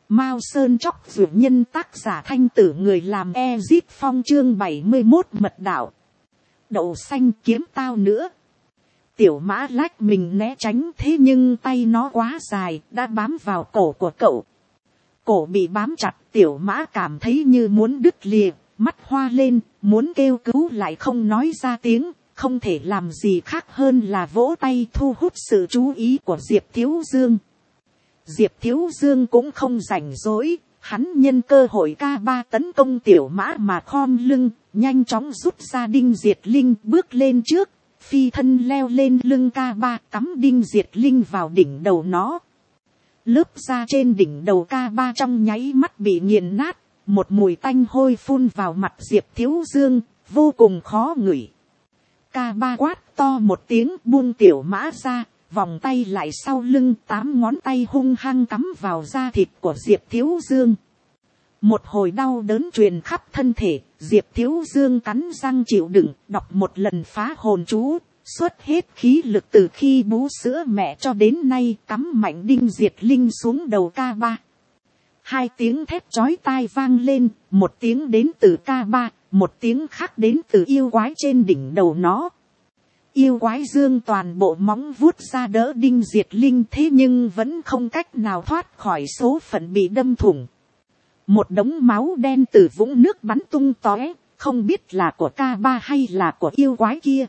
Mao Sơn Chóc Dược Nhân, tác giả Thanh Tử, người làm Ezit Phong, chương 71 mật đạo. Đậu xanh kiếm tao nữa. Tiểu Mã lách mình né tránh, thế nhưng tay nó quá dài, đã bám vào cổ của cậu. Cổ bị bám chặt, Tiểu Mã cảm thấy như muốn đứt lìa, mắt hoa lên, muốn kêu cứu lại không nói ra tiếng, không thể làm gì khác hơn là vỗ tay thu hút sự chú ý của Diệp Thiếu Dương. Diệp Thiếu Dương cũng không rảnh rỗi, hắn nhân cơ hội K3 tấn công Tiểu Mã mà khom lưng, nhanh chóng rút ra đinh diệt linh, bước lên trước, phi thân leo lên lưng K3, cắm đinh diệt linh vào đỉnh đầu nó. Lớp da trên đỉnh đầu K3 trong nháy mắt bị nghiền nát, một mùi tanh hôi phun vào mặt Diệp Thiếu Dương, vô cùng khó ngửi. K3 quát to một tiếng, buông Tiểu Mã ra, vòng tay lại sau lưng, 8 ngón tay hung hăng cắm vào da thịt của Diệp Thiếu Dương. Một hồi đau đớn truyền khắp thân thể, Diệp Thiếu Dương cắn răng chịu đựng, đọc một lần phá hồn chú, xuất hết khí lực từ khi bú sữa mẹ cho đến nay, cắm mạnh đinh diệt linh xuống đầu K3. 2 tiếng thét chói tai vang lên, một tiếng đến từ K3, một tiếng khác đến từ yêu quái trên đỉnh đầu nó. Yêu quái dương toàn bộ móng vuốt ra đỡ đinh diệt linh, thế nhưng vẫn không cách nào thoát khỏi số phận bị đâm thủng. Một đống máu đen từ vũng nước bắn tung tóe, không biết là của K3 hay là của yêu quái kia.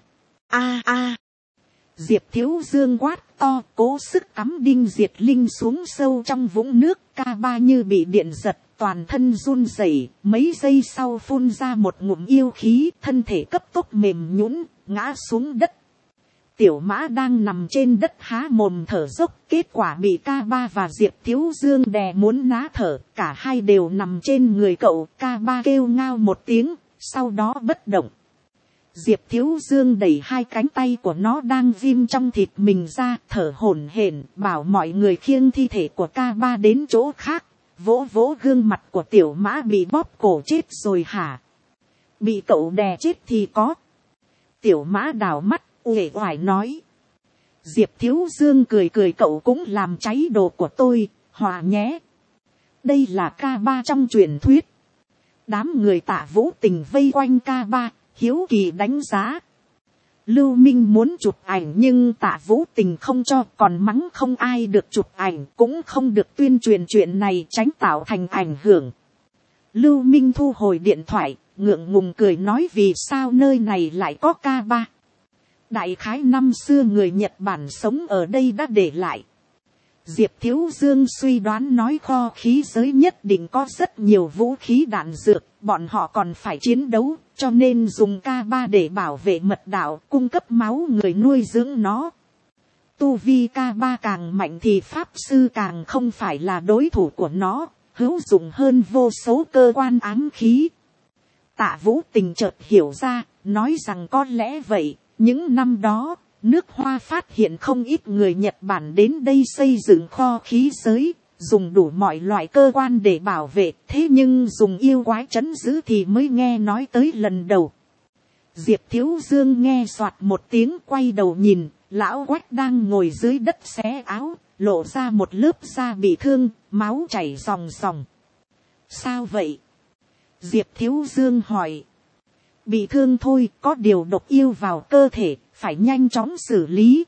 A. Diệp Thiếu Dương quát to, cố sức cắm đinh diệt linh xuống sâu trong vũng nước. K3 như bị điện giật, toàn thân run rẩy, mấy giây sau phun ra một ngụm yêu khí, thân thể cấp tốc mềm nhũn, ngã xuống đất. Tiểu Mã đang nằm trên đất há mồm thở dốc, kết quả bị K3 và Diệp Thiếu Dương đè muốn ná thở, cả hai đều nằm trên người cậu. K3 kêu ngao một tiếng, sau đó bất động. Diệp Thiếu Dương đẩy 2 cánh tay của nó đang ghim trong thịt mình ra, thở hổn hển, bảo mọi người khiêng thi thể của K3 đến chỗ khác. Vỗ vỗ gương mặt của Tiểu Mã bị bóp cổ chết rồi hả? Bị cậu đè chết thì có. Tiểu Mã đảo mắt, uể oải nói. Diệp Thiếu Dương cười cười, cậu cũng làm cháy đồ của tôi, hòa nhé. Đây là K3 trong truyền thuyết. Đám người Tạ Vũ Tình vây quanh K3, hiếu kỳ đánh giá. Lưu Minh muốn chụp ảnh nhưng Tạ Vũ Tình không cho, còn mắng không ai được chụp ảnh, cũng không được tuyên truyền chuyện này, tránh tạo thành ảnh hưởng. Lưu Minh thu hồi điện thoại, ngượng ngùng cười nói vì sao nơi này lại có K3. Đại khái năm xưa người Nhật Bản sống ở đây đã để lại. Diệp Thiếu Dương suy đoán nói kho khí giới nhất định có rất nhiều vũ khí đạn dược, bọn họ còn phải chiến đấu, cho nên dùng K3 để bảo vệ mật đạo, cung cấp máu người nuôi dưỡng nó. Tu vi K3 càng mạnh thì pháp sư càng không phải là đối thủ của nó, hữu dụng hơn vô số cơ quan ám khí. Tạ Vũ Tình chợt hiểu ra, nói rằng có lẽ vậy. Những năm đó, nước Hoa phát hiện không ít người Nhật Bản đến đây xây dựng kho khí giới, dùng đủ mọi loại cơ quan để bảo vệ, thế nhưng dùng yêu quái trấn giữ thì mới nghe nói tới lần đầu. Diệp Thiếu Dương nghe soạt một tiếng, quay đầu nhìn, lão Quách đang ngồi dưới đất xé áo, lộ ra một lớp da bị thương, máu chảy ròng ròng. Sao vậy? Diệp Thiếu Dương hỏi. Bị thương thôi, có điều độc yêu vào cơ thể, phải nhanh chóng xử lý.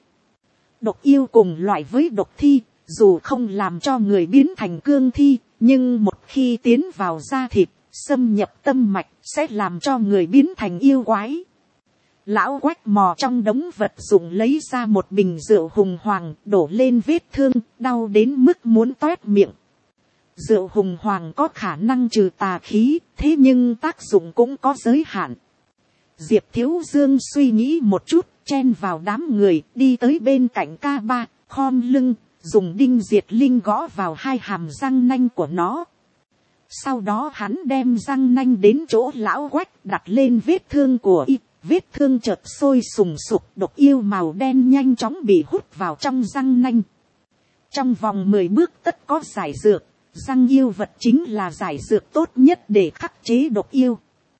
Độc yêu cùng loại với độc thi, dù không làm cho người biến thành cương thi, nhưng một khi tiến vào da thịt, xâm nhập tâm mạch, sẽ làm cho người biến thành yêu quái. Lão Quách mò trong đống vật dụng lấy ra một bình rượu hùng hoàng, đổ lên vết thương, đau đến mức muốn toét miệng. Rượu hùng hoàng có khả năng trừ tà khí, thế nhưng tác dụng cũng có giới hạn. Diệp Thiếu Dương suy nghĩ một chút, chen vào đám người, đi tới bên cạnh K3, khom lưng, dùng đinh diệt linh gõ vào 2 hàm răng nanh của nó. Sau đó hắn đem răng nanh đến chỗ lão Quách, đặt lên vết thương của y, vết thương chợt sôi sùng sục, độc yêu màu đen nhanh chóng bị hút vào trong răng nanh. Trong vòng 10 bước tất có giải dược, răng yêu vật chính là giải dược tốt nhất để khắc chế độc yêu.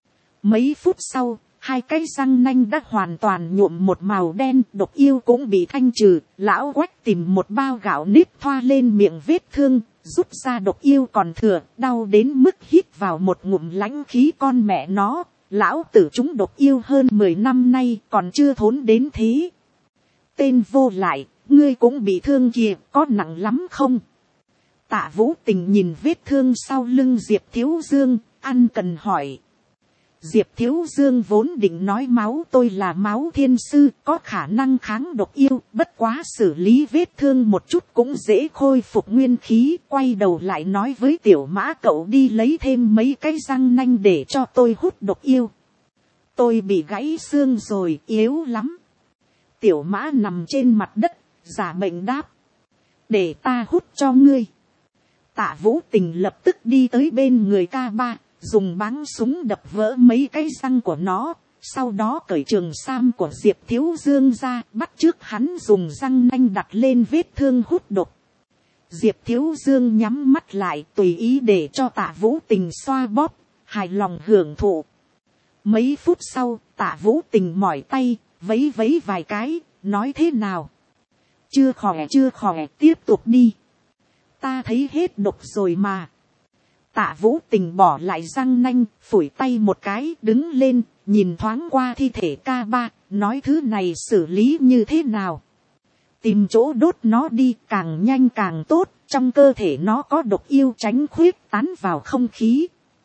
Mấy phút sau, 2 cái răng nanh đã hoàn toàn nhuộm một màu đen, độc yêu cũng bị thanh trừ. Lão Quách tìm một bao gạo nếp thoa lên miệng vết thương, rút ra độc yêu còn thừa, đau đến mức hít vào một ngụm lãnh khí. Con mẹ nó, lão tử chúng độc yêu hơn 10 năm nay còn chưa thốn đến thế. Tên vô lại, ngươi cũng bị thương kìa, có nặng lắm không? Tạ Vũ Tình nhìn vết thương sau lưng Diệp Thiếu Dương, ăn cần hỏi. Diệp Thiếu Dương vốn định nói máu tôi là máu thiên sư, có khả năng kháng độc yêu, bất quá xử lý vết thương một chút cũng dễ khôi phục nguyên khí. Quay đầu lại nói với Tiểu Mã, cậu đi lấy thêm mấy cái răng nanh để cho tôi hút độc yêu. Tôi bị gãy xương rồi, yếu lắm. Tiểu Mã nằm trên mặt đất, giả bệnh đáp. Để ta hút cho ngươi. Tạ Vũ Tình lập tức đi tới bên người K3, dùng báng súng đập vỡ mấy cái răng của nó, sau đó cởi trường sam của Diệp Thiếu Dương ra, bắt chước hắn dùng răng nanh đặt lên vết thương hút độc. Diệp Thiếu Dương nhắm mắt lại, tùy ý để cho Tạ Vũ Tình xoa bóp, hài lòng hưởng thụ. Mấy phút sau, Tạ Vũ Tình mỏi tay, vấy vấy vài cái, nói thế nào? Chưa khỏe, tiếp tục đi. Ta thấy hết độc rồi mà. Tạ Vũ Tình bỏ lại răng nanh, phủi tay một cái, đứng lên, nhìn thoáng qua thi thể K3, nói thứ này xử lý như thế nào? Tìm chỗ đốt nó đi, càng nhanh càng tốt, trong cơ thể nó có độc yêu, tránh khuyết tán vào không khí.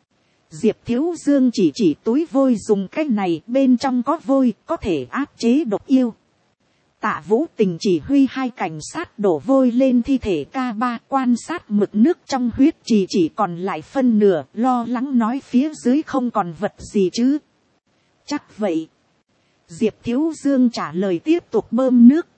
Diệp Thiếu Dương chỉ túi vôi dùng cái này, bên trong có vôi, có thể áp chế độc yêu. Tạ Vũ Tình chỉ huy hai cảnh sát đổ vôi lên thi thể K3, quan sát mực nước trong huyết trì chỉ còn lại phân nửa, lo lắng nói phía dưới không còn vật gì chứ. Chắc vậy. Diệp Thiếu Dương trả lời, tiếp tục bơm nước.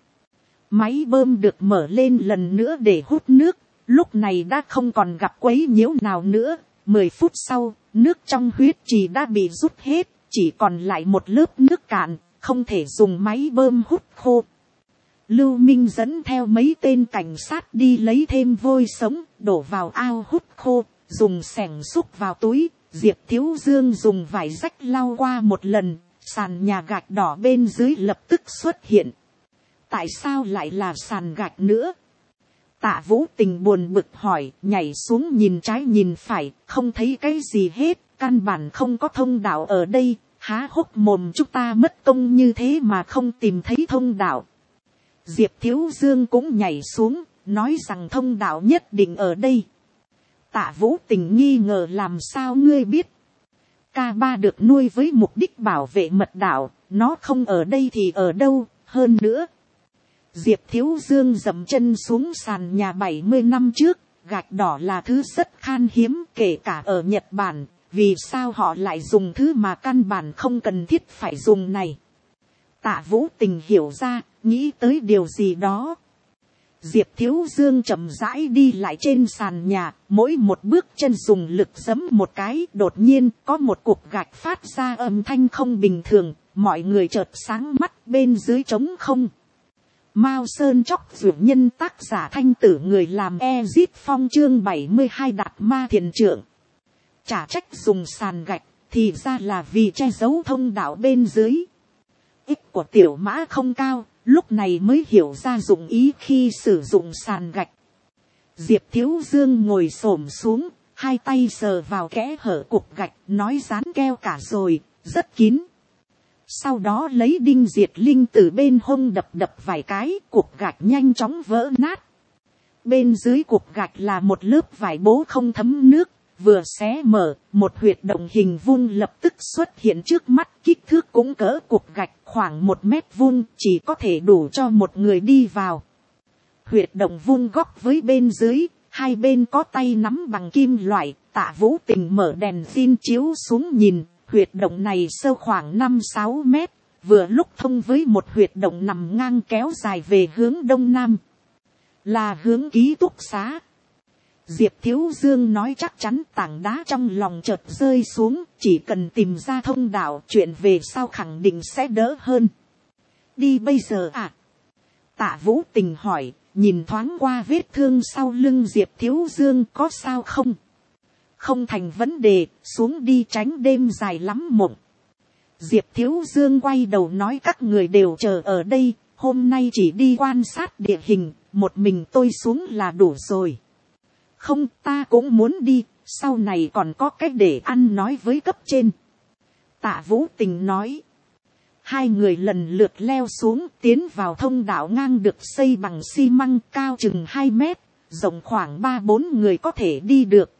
Máy bơm được mở lên lần nữa để hút nước, lúc này đã không còn gặp quấy nhiễu nào nữa. 10 phút sau, nước trong huyết trì đã bị rút hết, chỉ còn lại một lớp nước cạn, không thể dùng máy bơm hút khô. Lưu Minh dẫn theo mấy tên cảnh sát đi lấy thêm vôi sống, đổ vào ao hút khô, dùng xẻng xúc vào túi. Diệp Thiếu Dương dùng vải rách lau qua một lần, sàn nhà gạch đỏ bên dưới lập tức xuất hiện. Tại sao lại là sàn gạch nữa? Tạ Vũ Tình buồn bực hỏi, nhảy xuống nhìn trái nhìn phải, không thấy cái gì hết, căn bản không có thông đạo ở đây, há hốc mồm chúng ta mất công như thế mà không tìm thấy thông đạo. Diệp Thiếu Dương cũng nhảy xuống, nói rằng thông đạo nhất định ở đây. Tạ Vũ Tình nghi ngờ, làm sao ngươi biết? K3 được nuôi với mục đích bảo vệ mật đạo, nó không ở đây thì ở đâu, hơn nữa. Diệp Thiếu Dương dậm chân xuống sàn nhà 70 năm trước, gạch đỏ là thứ rất khan hiếm, kể cả ở Nhật Bản, vì sao họ lại dùng thứ mà căn bản không cần thiết phải dùng này? Tạ Vũ Tình hiểu ra, nghĩ tới điều gì đó. Diệp Thiếu Dương chậm rãi đi lại trên sàn nhà, mỗi một bước chân dùng lực giẫm một cái, đột nhiên có một cục gạch phát ra âm thanh không bình thường, mọi người chợt sáng mắt, bên dưới trống không. Mao Sơn Chóc Dược Nhân, tác giả Thanh Tử, người làm Ezit Phong, chương 72 Đạt Ma Thiền Trưởng. Chả trách dùng sàn gạch, thì ra là vì che giấu thông đạo bên dưới. Ích của Tiểu Mã không cao, lúc này mới hiểu ra dụng ý khi sử dụng sàn gạch. Diệp Thiếu Dương ngồi xổm xuống, hai tay sờ vào kẽ hở cục gạch, nói dán keo cả rồi, rất kín. Sau đó lấy đinh diệt linh từ bên hông đập vài cái, cục gạch nhanh chóng vỡ nát. Bên dưới cục gạch là một lớp vải bố không thấm nước, vừa xé mở, một huyệt động hình vuông lập tức xuất hiện trước mắt, kích thước cũng cỡ cục gạch khoảng 1 mét vuông, chỉ có thể đủ cho một người đi vào. Huyệt động vuông góc với bên dưới, hai bên có tay nắm bằng kim loại. Tạ Vũ Tình mở đèn pin chiếu xuống nhìn, huyệt động này sâu khoảng 5-6 mét, vừa lúc thông với một huyệt động nằm ngang kéo dài về hướng đông nam, là hướng ký túc xá. Diệp Thiếu Dương nói chắc chắn, tảng đá trong lòng chợt rơi xuống, chỉ cần tìm ra thông đạo, chuyện về sau khẳng định sẽ đỡ hơn. Đi bây giờ à? Tạ Vũ Tình hỏi, nhìn thoáng qua vết thương sau lưng Diệp Thiếu Dương, có sao không? Không thành vấn đề, xuống đi, tránh đêm dài lắm mộng. Diệp Thiếu Dương quay đầu nói, các người đều chờ ở đây, hôm nay chỉ đi quan sát địa hình, một mình tôi xuống là đủ rồi. Không, ta cũng muốn đi, sau này còn có cách để ăn nói với cấp trên. Tạ Vũ Tình nói. Hai người lần lượt leo xuống, tiến vào thông đạo ngang được xây bằng xi măng, cao chừng 2 mét, rộng khoảng 3-4 người có thể đi được.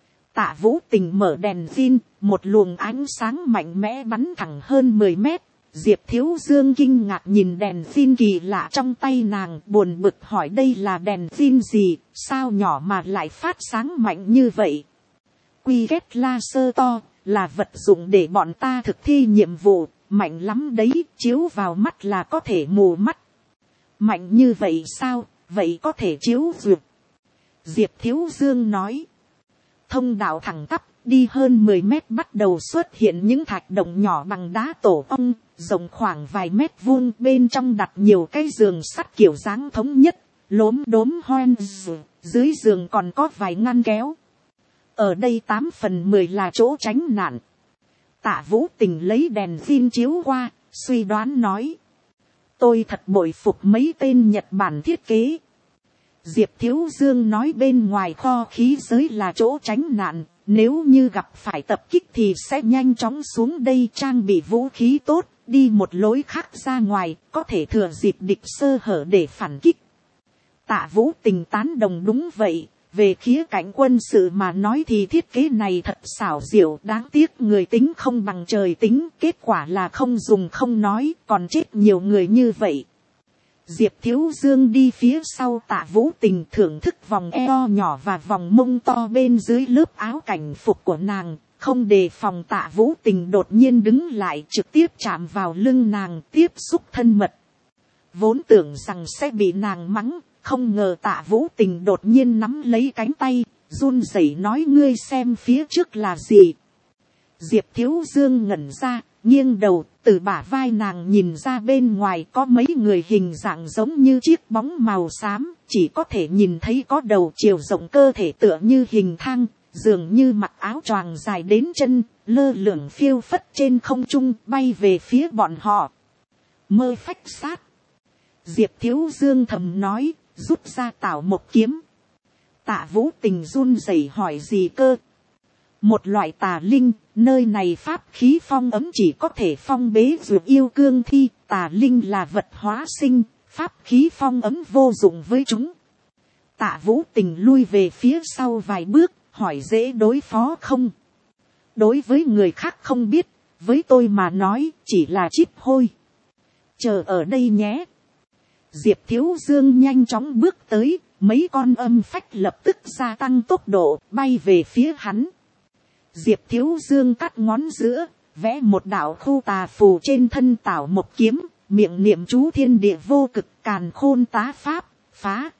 Tạ Vũ Tình mở đèn zin, một luồng ánh sáng mạnh mẽ bắn thẳng hơn 10 mét. Diệp Thiếu Dương kinh ngạc nhìn đèn zin kỳ lạ trong tay nàng, buồn bực hỏi đây là đèn zin gì, sao nhỏ mà lại phát sáng mạnh như vậy. Quy ghét laser to, là vật dụng để bọn ta thực thi nhiệm vụ, mạnh lắm đấy, chiếu vào mắt là có thể mù mắt. Mạnh như vậy sao, vậy có thể chiếu duyệt. Diệp Thiếu Dương nói. Thông đạo thẳng tắp, đi hơn 10 mét bắt đầu xuất hiện những thạch động nhỏ bằng đá tổ ong, rộng khoảng vài mét vuông, bên trong đặt nhiều cái giường sắt kiểu dáng thống nhất, lốm đốm hoen, dưới giường còn có vài ngăn kéo. Ở đây 8/10 là chỗ tránh nạn. Tạ Vũ Tình lấy đèn zin chiếu qua, suy đoán nói. Tôi thật bội phục mấy tên Nhật Bản thiết kế. Diệp Thiếu Dương nói bên ngoài kho khí giới là chỗ tránh nạn, nếu như gặp phải tập kích thì sẽ nhanh chóng xuống đây trang bị vũ khí tốt, đi một lối khác ra ngoài, có thể thừa dịp địch sơ hở để phản kích. Tạ Vũ Tình tán đồng đúng vậy, về khía cạnh quân sự mà nói thì thiết kế này thật xảo diệu, đáng tiếc người tính không bằng trời tính, kết quả là không dùng không nói, còn chết nhiều người như vậy. Diệp Thiếu Dương đi phía sau Tạ Vũ Tình thưởng thức vòng eo nhỏ và vòng mông to bên dưới lớp áo cảnh phục của nàng, không đề phòng Tạ Vũ Tình đột nhiên đứng lại trực tiếp chạm vào lưng nàng, tiếp xúc thân mật. Vốn tưởng rằng sẽ bị nàng mắng, không ngờ Tạ Vũ Tình đột nhiên nắm lấy cánh tay, run rẩy nói ngươi xem phía trước là gì. Diệp Thiếu Dương ngẩn ra, nghiêng đầu, từ bả vai nàng nhìn ra bên ngoài có mấy người hình dạng giống như chiếc bóng màu xám, chỉ có thể nhìn thấy có đầu chiều rộng cơ thể tựa như hình thang, dường như mặc áo choàng dài đến chân, lơ lửng phiêu phất trên không trung, bay về phía bọn họ. Mơ phách sát. Diệp Thiếu Dương thầm nói, rút ra Tảo Mộc kiếm. Tạ Vũ Tình run rẩy hỏi gì cơ? Một loại tà linh, nơi này pháp khí phong ấm chỉ có thể phong bế dược yêu cương thi, tà linh là vật hóa sinh, pháp khí phong ấm vô dụng với chúng. Tạ Vũ Tình lui về phía sau vài bước, hỏi dễ đối phó không? Đối với người khác không biết, với tôi mà nói chỉ là chíp hôi. Chờ ở đây nhé. Diệp Thiếu Dương nhanh chóng bước tới, mấy con âm phách lập tức gia tăng tốc độ, bay về phía hắn. Diệp Thiếu Dương cắt ngón giữa, vẽ một đạo khu tà phù trên thân Tảo Mộc kiếm, miệng niệm chú thiên địa vô cực càn khôn tá pháp, phá.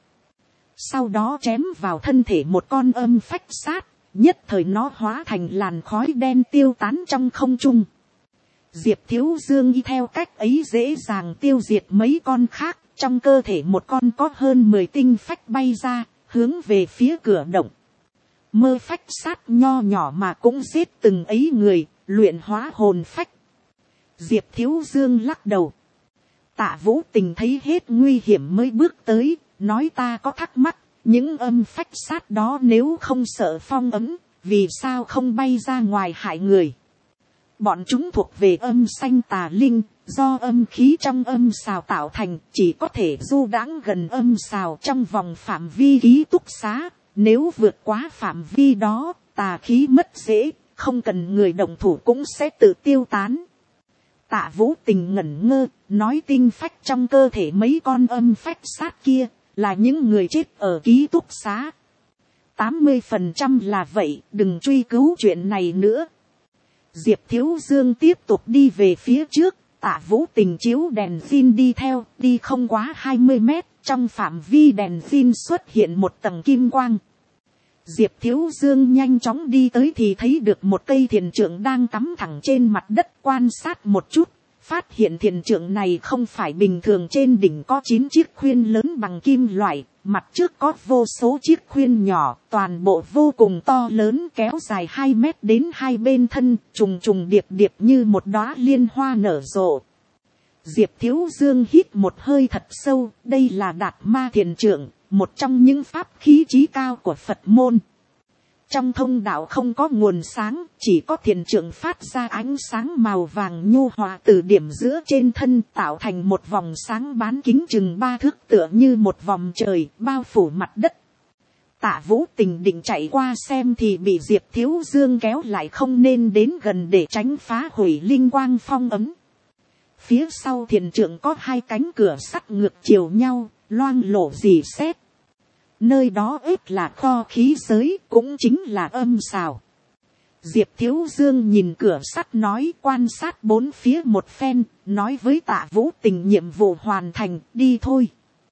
Sau đó chém vào thân thể một con âm phách sát, nhất thời nó hóa thành làn khói đen tiêu tán trong không trung. Diệp Thiếu Dương y theo cách ấy dễ dàng tiêu diệt mấy con khác, trong cơ thể một con có hơn 10 tinh phách bay ra, hướng về phía cửa động. Mơ phách sát nho nhỏ mà cũng giết từng ấy người, luyện hóa hồn phách. Diệp Thiếu Dương lắc đầu. Tạ Vũ Tình thấy hết nguy hiểm mới bước tới, nói ta có thắc mắc, những âm phách sát đó nếu không sợ phong ấm, vì sao không bay ra ngoài hại người? Bọn chúng thuộc về âm xanh tà linh, do âm khí trong âm xào tạo thành, chỉ có thể du đãng gần âm xào trong vòng phạm vi ký túc xá. Nếu vượt quá phạm vi đó, tà khí mất dễ, không cần người động thủ cũng sẽ tự tiêu tán. Tạ Vũ Tình ngẩn ngơ, nói tinh phách trong cơ thể mấy con âm phách sát kia, là những người chết ở ký túc xá. 80% là vậy, đừng truy cứu chuyện này nữa. Diệp Thiếu Dương tiếp tục đi về phía trước, Tạ Vũ Tình chiếu đèn pin đi theo, đi không quá 20 mét, trong phạm vi đèn pin xuất hiện một tầng kim quang. Diệp Thiếu Dương nhanh chóng đi tới thì thấy được một cây thiền trượng đang cắm thẳng trên mặt đất, quan sát một chút, phát hiện thiền trượng này không phải bình thường, trên đỉnh có 9 chiếc khuyên lớn bằng kim loại, mặt trước có vô số chiếc khuyên nhỏ, toàn bộ vô cùng to lớn kéo dài 2 mét đến hai bên thân, trùng trùng điệp điệp như một đóa liên hoa nở rộ. Diệp Thiếu Dương hít một hơi thật sâu, đây là Đạt Ma thiền trượng, một trong những pháp khí chí cao của Phật môn. Trong thông đạo không có nguồn sáng, chỉ có thiền trượng phát ra ánh sáng màu vàng nhu hòa từ điểm giữa trên thân, tạo thành một vòng sáng bán kính chừng 3 thước, tựa như một vòng trời bao phủ mặt đất. Tạ Vũ Tình định chạy qua xem thì bị Diệp Thiếu Dương kéo lại, không nên đến gần để tránh phá hủy linh quang phong ấm. Phía sau thiền trượng có 2 cánh cửa sắt ngược chiều nhau, loang lổ rỉ sét. Nơi đó ít là kho khí giới, cũng chính là âm sào. Diệp Thiếu Dương nhìn cửa sắt nói, quan sát 4 phía một phen, nói với Tạ Vũ Tình nhiệm vụ hoàn thành, đi thôi.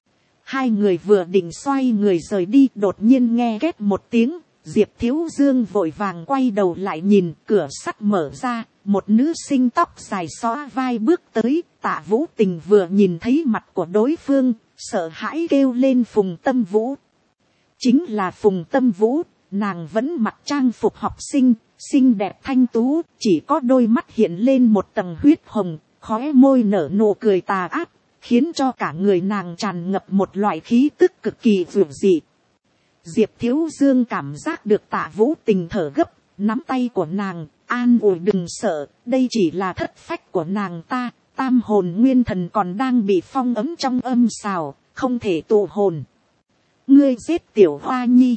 2 người vừa định xoay người rời đi, đột nhiên nghe két một tiếng, Diệp Thiếu Dương vội vàng quay đầu lại nhìn, cửa sắt mở ra, một nữ sinh tóc dài xõa vai bước tới. Tạ Vũ Tình vừa nhìn thấy mặt của đối phương, sợ hãi kêu lên Phùng Tâm Vũ. Chính là Phùng Tâm Vũ, nàng vẫn mặc trang phục học sinh, xinh đẹp thanh tú, chỉ có đôi mắt hiện lên một tầng huyết hồng, khóe môi nở nụ cười tà ác, khiến cho cả người nàng tràn ngập một loại khí tức cực kỳ vượt dị. Diệp Thiếu Dương cảm giác được Tạ Vũ Tình thở gấp, nắm tay của nàng, an ủi đừng sợ, đây chỉ là thất phách của nàng ta, tam hồn nguyên thần còn đang bị phong ấm trong âm sào, không thể tụ hồn. Ngươi giết Tiểu Hoa Nhi.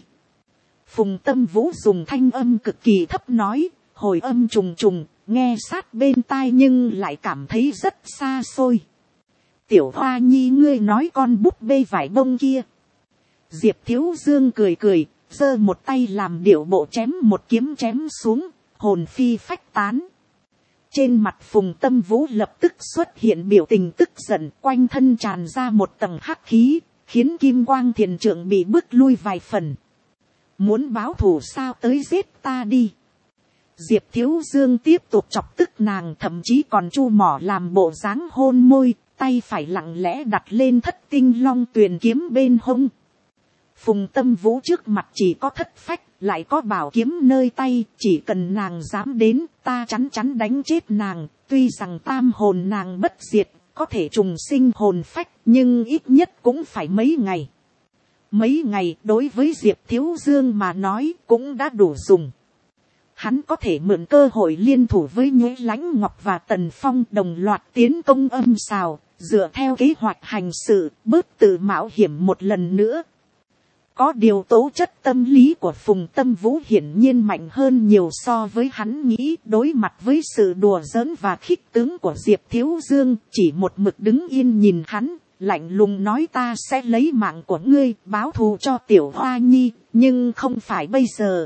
Phùng Tâm Vũ dùng thanh âm cực kỳ thấp nói, hồi âm trùng trùng, nghe sát bên tai nhưng lại cảm thấy rất xa xôi. Tiểu Hoa Nhi, ngươi nói con búp bê vải bông kia. Diệp Thiếu Dương cười cười, giơ một tay làm điệu bộ chém một kiếm chém xuống, hồn phi phách tán. Trên mặt Phùng Tâm Vũ lập tức xuất hiện biểu tình tức giận, quanh thân tràn ra một tầng hắc khí, khiến Kim Quang Thiền Trượng bị bước lui vài phần. Muốn báo thù sao, tới giết ta đi. Diệp Thiếu Dương tiếp tục chọc tức nàng, thậm chí còn chu mỏ làm bộ dáng hôn môi, tay phải lặng lẽ đặt lên Thất Tinh Long Tuyền kiếm bên hông. Phùng Tâm Vũ trước mặt chỉ có thất phách, lại có bảo kiếm nơi tay, chỉ cần nàng dám đến, ta chắn chắn đánh chết nàng. Tuy rằng tam hồn nàng bất diệt, có thể trùng sinh hồn phách, nhưng ít nhất cũng phải mấy ngày. Mấy ngày đối với Diệp Thiếu Dương mà nói cũng đã đủ dùng. Hắn có thể mượn cơ hội liên thủ với Nhuế Lãnh Ngọc và Tần Phong đồng loạt tiến công âm sào, dựa theo kế hoạch hành sự, bớt tự mạo hiểm một lần nữa. Có điều tố chất tâm lý của Phùng Tâm Vũ hiển nhiên mạnh hơn nhiều so với hắn nghĩ. Đối mặt với sự đùa giỡn và khích tướng của Diệp Thiếu Dương, chỉ một mực đứng yên nhìn hắn, lạnh lùng nói, ta sẽ lấy mạng của ngươi báo thù cho Tiểu Hoa Nhi, nhưng không phải bây giờ.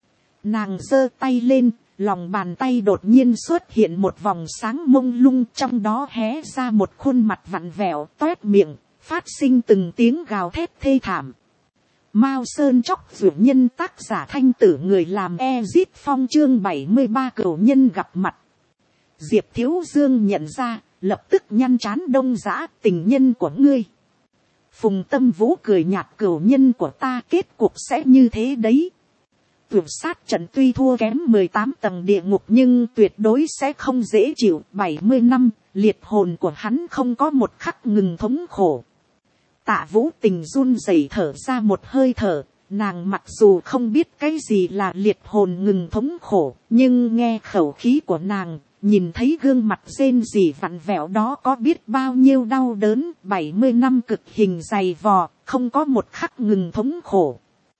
Nàng giơ tay lên, lòng bàn tay đột nhiên xuất hiện một vòng sáng mông lung, trong đó hé ra một khuôn mặt vặn vẹo, toét miệng, phát sinh từng tiếng gào thét thê thảm. Mao Sơn Chóc Dụ Nhân, tác giả Thanh Tử, người làm Ezit Phong, chương 73 cửu nhân gặp mặt. Diệp Thiếu Dương nhận ra, lập tức nhăn trán đông dã, tình nhân của ngươi. Phùng Tâm Vũ cười nhạt, cửu nhân của ta kết cục sẽ như thế đấy. Tuyệt sát trận tuy thua kém 18 tầng địa ngục nhưng tuyệt đối sẽ không dễ chịu. 70 năm, liệt hồn của hắn không có một khắc ngừng thống khổ. Tạ Vũ Tình run rẩy thở ra một hơi thở, nàng mặc dù không biết cái gì là liệt hồn ngừng thống khổ, nhưng nghe khẩu khí của nàng, nhìn thấy gương mặt rên rỉ vặn vẹo đó có biết bao nhiêu đau đớn. 70 năm cực hình dày vò, không có một khắc ngừng thống khổ.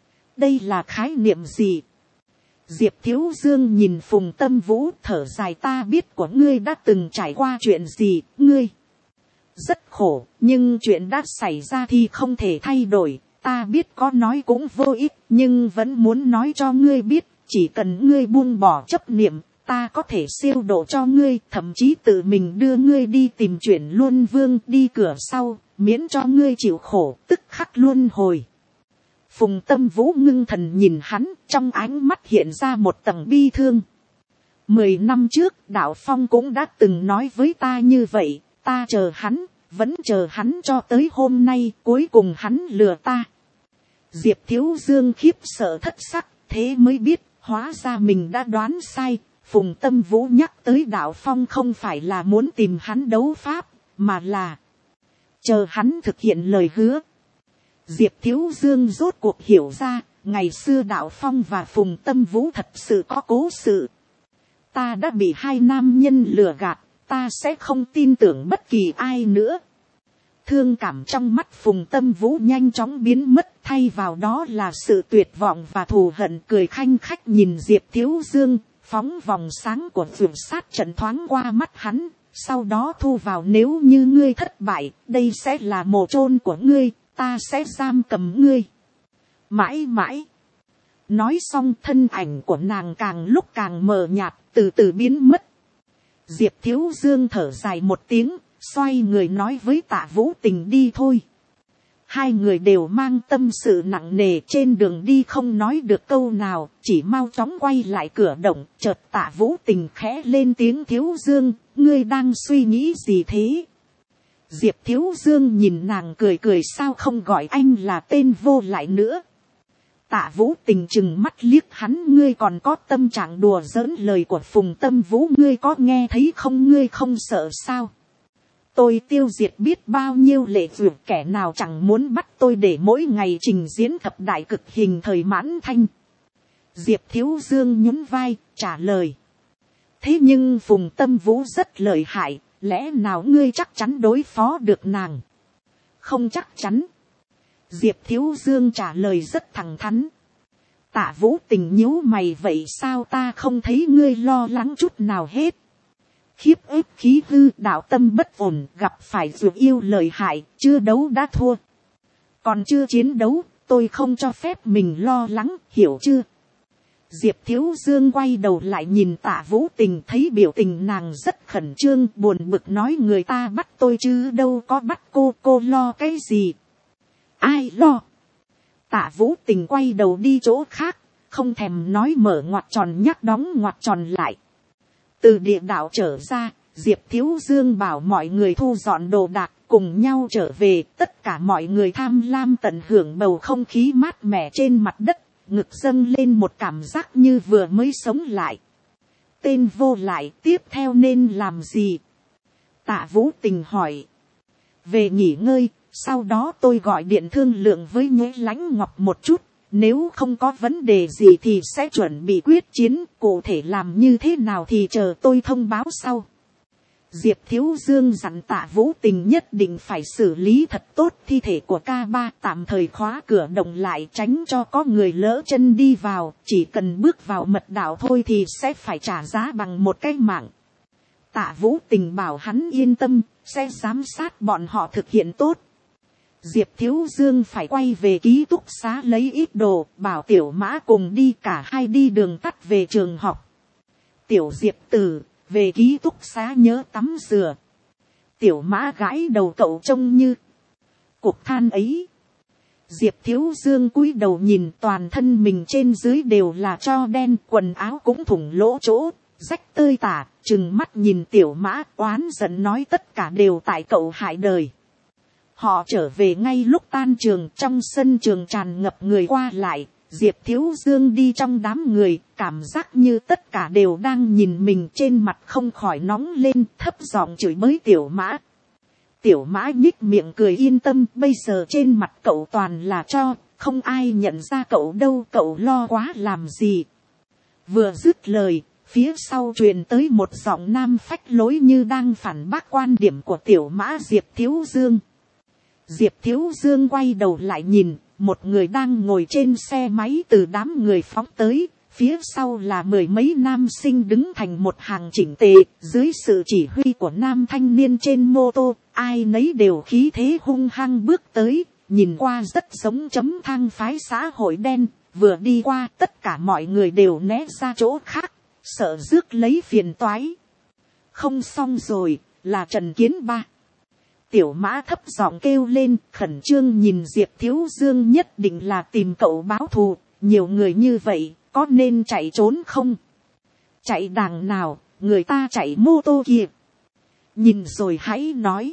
Đây là khái niệm gì? Diệp Thiếu Dương nhìn Phùng Tâm Vũ thở dài, ta biết của ngươi đã từng trải qua chuyện gì, ngươi rất khổ, nhưng chuyện đã xảy ra thì không thể thay đổi. Ta biết có nói cũng vô ích, nhưng vẫn muốn nói cho ngươi biết, chỉ cần ngươi buông bỏ chấp niệm, ta có thể siêu độ cho ngươi, thậm chí tự mình đưa ngươi đi tìm chuyển luân vương, đi cửa sau, miễn cho ngươi chịu khổ, tức khắc luân hồi. Phùng Tâm Vũ ngưng thần nhìn hắn, trong ánh mắt hiện ra một tầng bi thương. 10 năm trước, Đạo Phong cũng đã từng nói với ta như vậy, ta chờ hắn, vẫn chờ hắn cho tới hôm nay, cuối cùng hắn lừa ta. Diệp Thiếu Dương khiếp sợ thất sắc, thế mới biết, hóa ra mình đã đoán sai. Phùng Tâm Vũ nhắc tới Đạo Phong không phải là muốn tìm hắn đấu pháp, mà là chờ hắn thực hiện lời hứa. Diệp Thiếu Dương rốt cuộc hiểu ra, ngày xưa Đạo Phong và Phùng Tâm Vũ thật sự có cố sự. Ta đã bị hai nam nhân lừa gạt, ta sẽ không tin tưởng bất kỳ ai nữa. Thương cảm trong mắt Phùng Tâm Vũ nhanh chóng biến mất, thay vào đó là sự tuyệt vọng và thù hận. Cười khanh khách nhìn Diệp Thiếu Dương, phóng vòng sáng của vườn sát trận thoáng qua mắt hắn, sau đó thu vào. Nếu như ngươi thất bại, đây sẽ là mồ chôn của ngươi, ta sẽ giam cầm ngươi mãi mãi. Nói xong thân ảnh của nàng càng lúc càng mờ nhạt, từ từ biến mất. Diệp Thiếu Dương thở dài một tiếng, xoay người nói với Tạ Vũ Tình đi thôi. Hai người đều mang tâm sự nặng nề, trên đường đi không nói được câu nào, chỉ mau chóng quay lại cửa động. Chợt Tạ Vũ Tình khẽ lên tiếng, Thiếu Dương, ngươi đang suy nghĩ gì thế? Diệp Thiếu Dương nhìn nàng cười cười, sao không gọi anh là tên vô lại nữa. Tạ Vũ Tình chừng mắt liếc hắn, ngươi còn có tâm trạng đùa giỡn lời của Phùng Tâm Vũ, ngươi có nghe thấy không, ngươi không sợ sao? Tôi tiêu diệt biết bao nhiêu lệ vượt, kẻ nào chẳng muốn bắt tôi để mỗi ngày trình diễn thập đại cực hình thời mãn thanh. Diệp Thiếu Dương nhún vai, trả lời. Thế nhưng Phùng Tâm Vũ rất lợi hại, lẽ nào ngươi chắc chắn đối phó được nàng? Không chắc chắn. Diệp Thiếu Dương trả lời rất thẳng thắn. Tạ Vũ Tình nhíu mày, vậy sao ta không thấy ngươi lo lắng chút nào hết? Khiếp ức khí hư, đạo tâm bất ổn, gặp phải dược yêu lợi hại, chưa đấu đã thua. Còn chưa chiến đấu, tôi không cho phép mình lo lắng, hiểu chưa? Diệp Thiếu Dương quay đầu lại nhìn Tạ Vũ Tình, thấy biểu tình nàng rất khẩn trương, buồn bực nói, người ta bắt tôi chứ đâu có bắt cô lo cái gì? Ai lo? Tạ Vũ Tình quay đầu đi chỗ khác, không thèm nói, mở ngoặc tròn nhắc đóng ngoặc tròn lại. Từ địa đạo trở ra, Diệp Thiếu Dương bảo mọi người thu dọn đồ đạc, cùng nhau trở về. Tất cả mọi người tham lam tận hưởng bầu không khí mát mẻ trên mặt đất, ngực dâng lên một cảm giác như vừa mới sống lại. Tên vô lại, tiếp theo nên làm gì? Tạ Vũ Tình hỏi. Về nghỉ ngơi, sau đó tôi gọi điện thương lượng với Nhuế Lãnh Ngọc một chút. Nếu không có vấn đề gì thì sẽ chuẩn bị quyết chiến, cụ thể làm như thế nào thì chờ tôi thông báo sau. Diệp Thiếu Dương dặn Tạ Vũ Tình nhất định phải xử lý thật tốt thi thể của K3, tạm thời khóa cửa động lại, tránh cho có người lỡ chân đi vào, chỉ cần bước vào mật đạo thôi thì sẽ phải trả giá bằng một cái mạng. Tạ Vũ Tình bảo hắn yên tâm, sẽ giám sát bọn họ thực hiện tốt. Diệp Thiếu Dương phải quay về ký túc xá lấy ít đồ, bảo Tiểu Mã cùng đi, cả hai đi đường tắt về trường học. Tiểu Diệp Tử, về ký túc xá nhớ tắm rửa. Tiểu Mã gãi đầu, cậu trông như cục than ấy. Diệp Thiếu Dương cúi đầu nhìn, toàn thân mình trên dưới đều là tro đen, quần áo cũng thủng lỗ chỗ, rách tơi tả, trừng mắt nhìn Tiểu Mã, oán giận nói tất cả đều tại cậu hại đời. Họ trở về ngay lúc tan trường, trong sân trường tràn ngập người qua lại. Diệp Thiếu Dương đi trong đám người, cảm giác như tất cả đều đang nhìn mình, trên mặt không khỏi nóng lên, thấp giọng chửi bới Tiểu Mã. Tiểu Mã nhích miệng cười, yên tâm, bây giờ trên mặt cậu toàn là tro, không ai nhận ra cậu đâu, cậu lo quá làm gì. Vừa dứt lời, phía sau truyền tới một giọng nam phách lối như đang phản bác quan điểm của Tiểu Mã. Diệp Thiếu Dương. Diệp Thiếu Dương quay đầu lại nhìn, một người đang ngồi trên xe máy từ đám người phóng tới, phía sau là mười mấy nam sinh đứng thành một hàng chỉnh tề, dưới sự chỉ huy của nam thanh niên trên mô tô, ai nấy đều khí thế hung hăng bước tới, nhìn qua rất giống chấm thang phái xã hội đen, vừa đi qua tất cả mọi người đều né ra chỗ khác, sợ rước lấy phiền toái. Không xong rồi, là Trần Kiến Ba. Tiểu Mã thấp giọng kêu lên, khẩn trương nhìn Diệp Thiếu Dương, nhất định là tìm cậu báo thù, nhiều người như vậy, có nên chạy trốn không? Chạy đằng nào, người ta chạy mô tô kìa. Nhìn rồi hãy nói.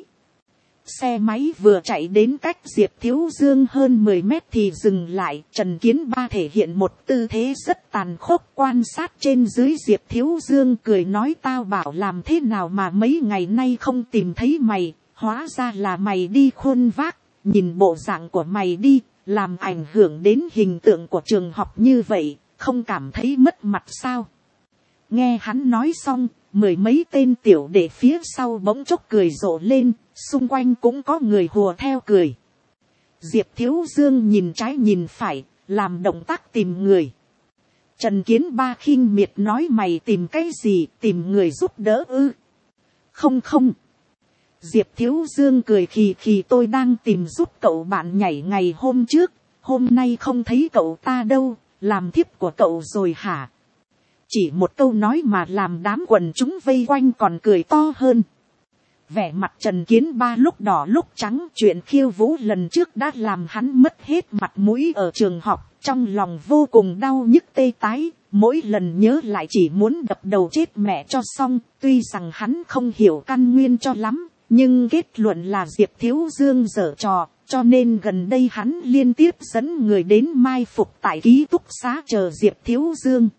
Xe máy vừa chạy đến cách Diệp Thiếu Dương hơn 10 mét thì dừng lại. Trần Kiến Ba thể hiện một tư thế rất tàn khốc, quan sát trên dưới Diệp Thiếu Dương, cười nói, tao bảo làm thế nào mà mấy ngày nay không tìm thấy mày. Hóa ra là mày đi khuôn vác, nhìn bộ dạng của mày đi, làm ảnh hưởng đến hình tượng của trường học như vậy, không cảm thấy mất mặt sao. Nghe hắn nói xong, 10 mấy tên tiểu đệ phía sau bỗng chốc cười rộ lên, xung quanh cũng có người hùa theo cười. Diệp Thiếu Dương nhìn trái nhìn phải, làm động tác tìm người. Trần Kiến Ba khinh miệt nói mày tìm cái gì, tìm người giúp đỡ ư? Không không. Diệp Thiếu Dương cười khì khì, tôi đang tìm giúp cậu bạn nhảy ngày hôm trước, hôm nay không thấy cậu ta đâu, làm thiếp của cậu rồi hả? Chỉ một câu nói mà làm đám quần chúng vây quanh còn cười to hơn. Vẻ mặt Trần Kiến Ba lúc đỏ lúc trắng, chuyện khiêu vũ lần trước đã làm hắn mất hết mặt mũi ở trường học, trong lòng vô cùng đau nhức tê tái, mỗi lần nhớ lại chỉ muốn đập đầu chết mẹ cho xong. Tuy rằng hắn không hiểu căn nguyên cho lắm, nhưng kết luận là Diệp Thiếu Dương giở trò, cho nên gần đây hắn liên tiếp dẫn người đến mai phục tại ký túc xá chờ Diệp Thiếu Dương.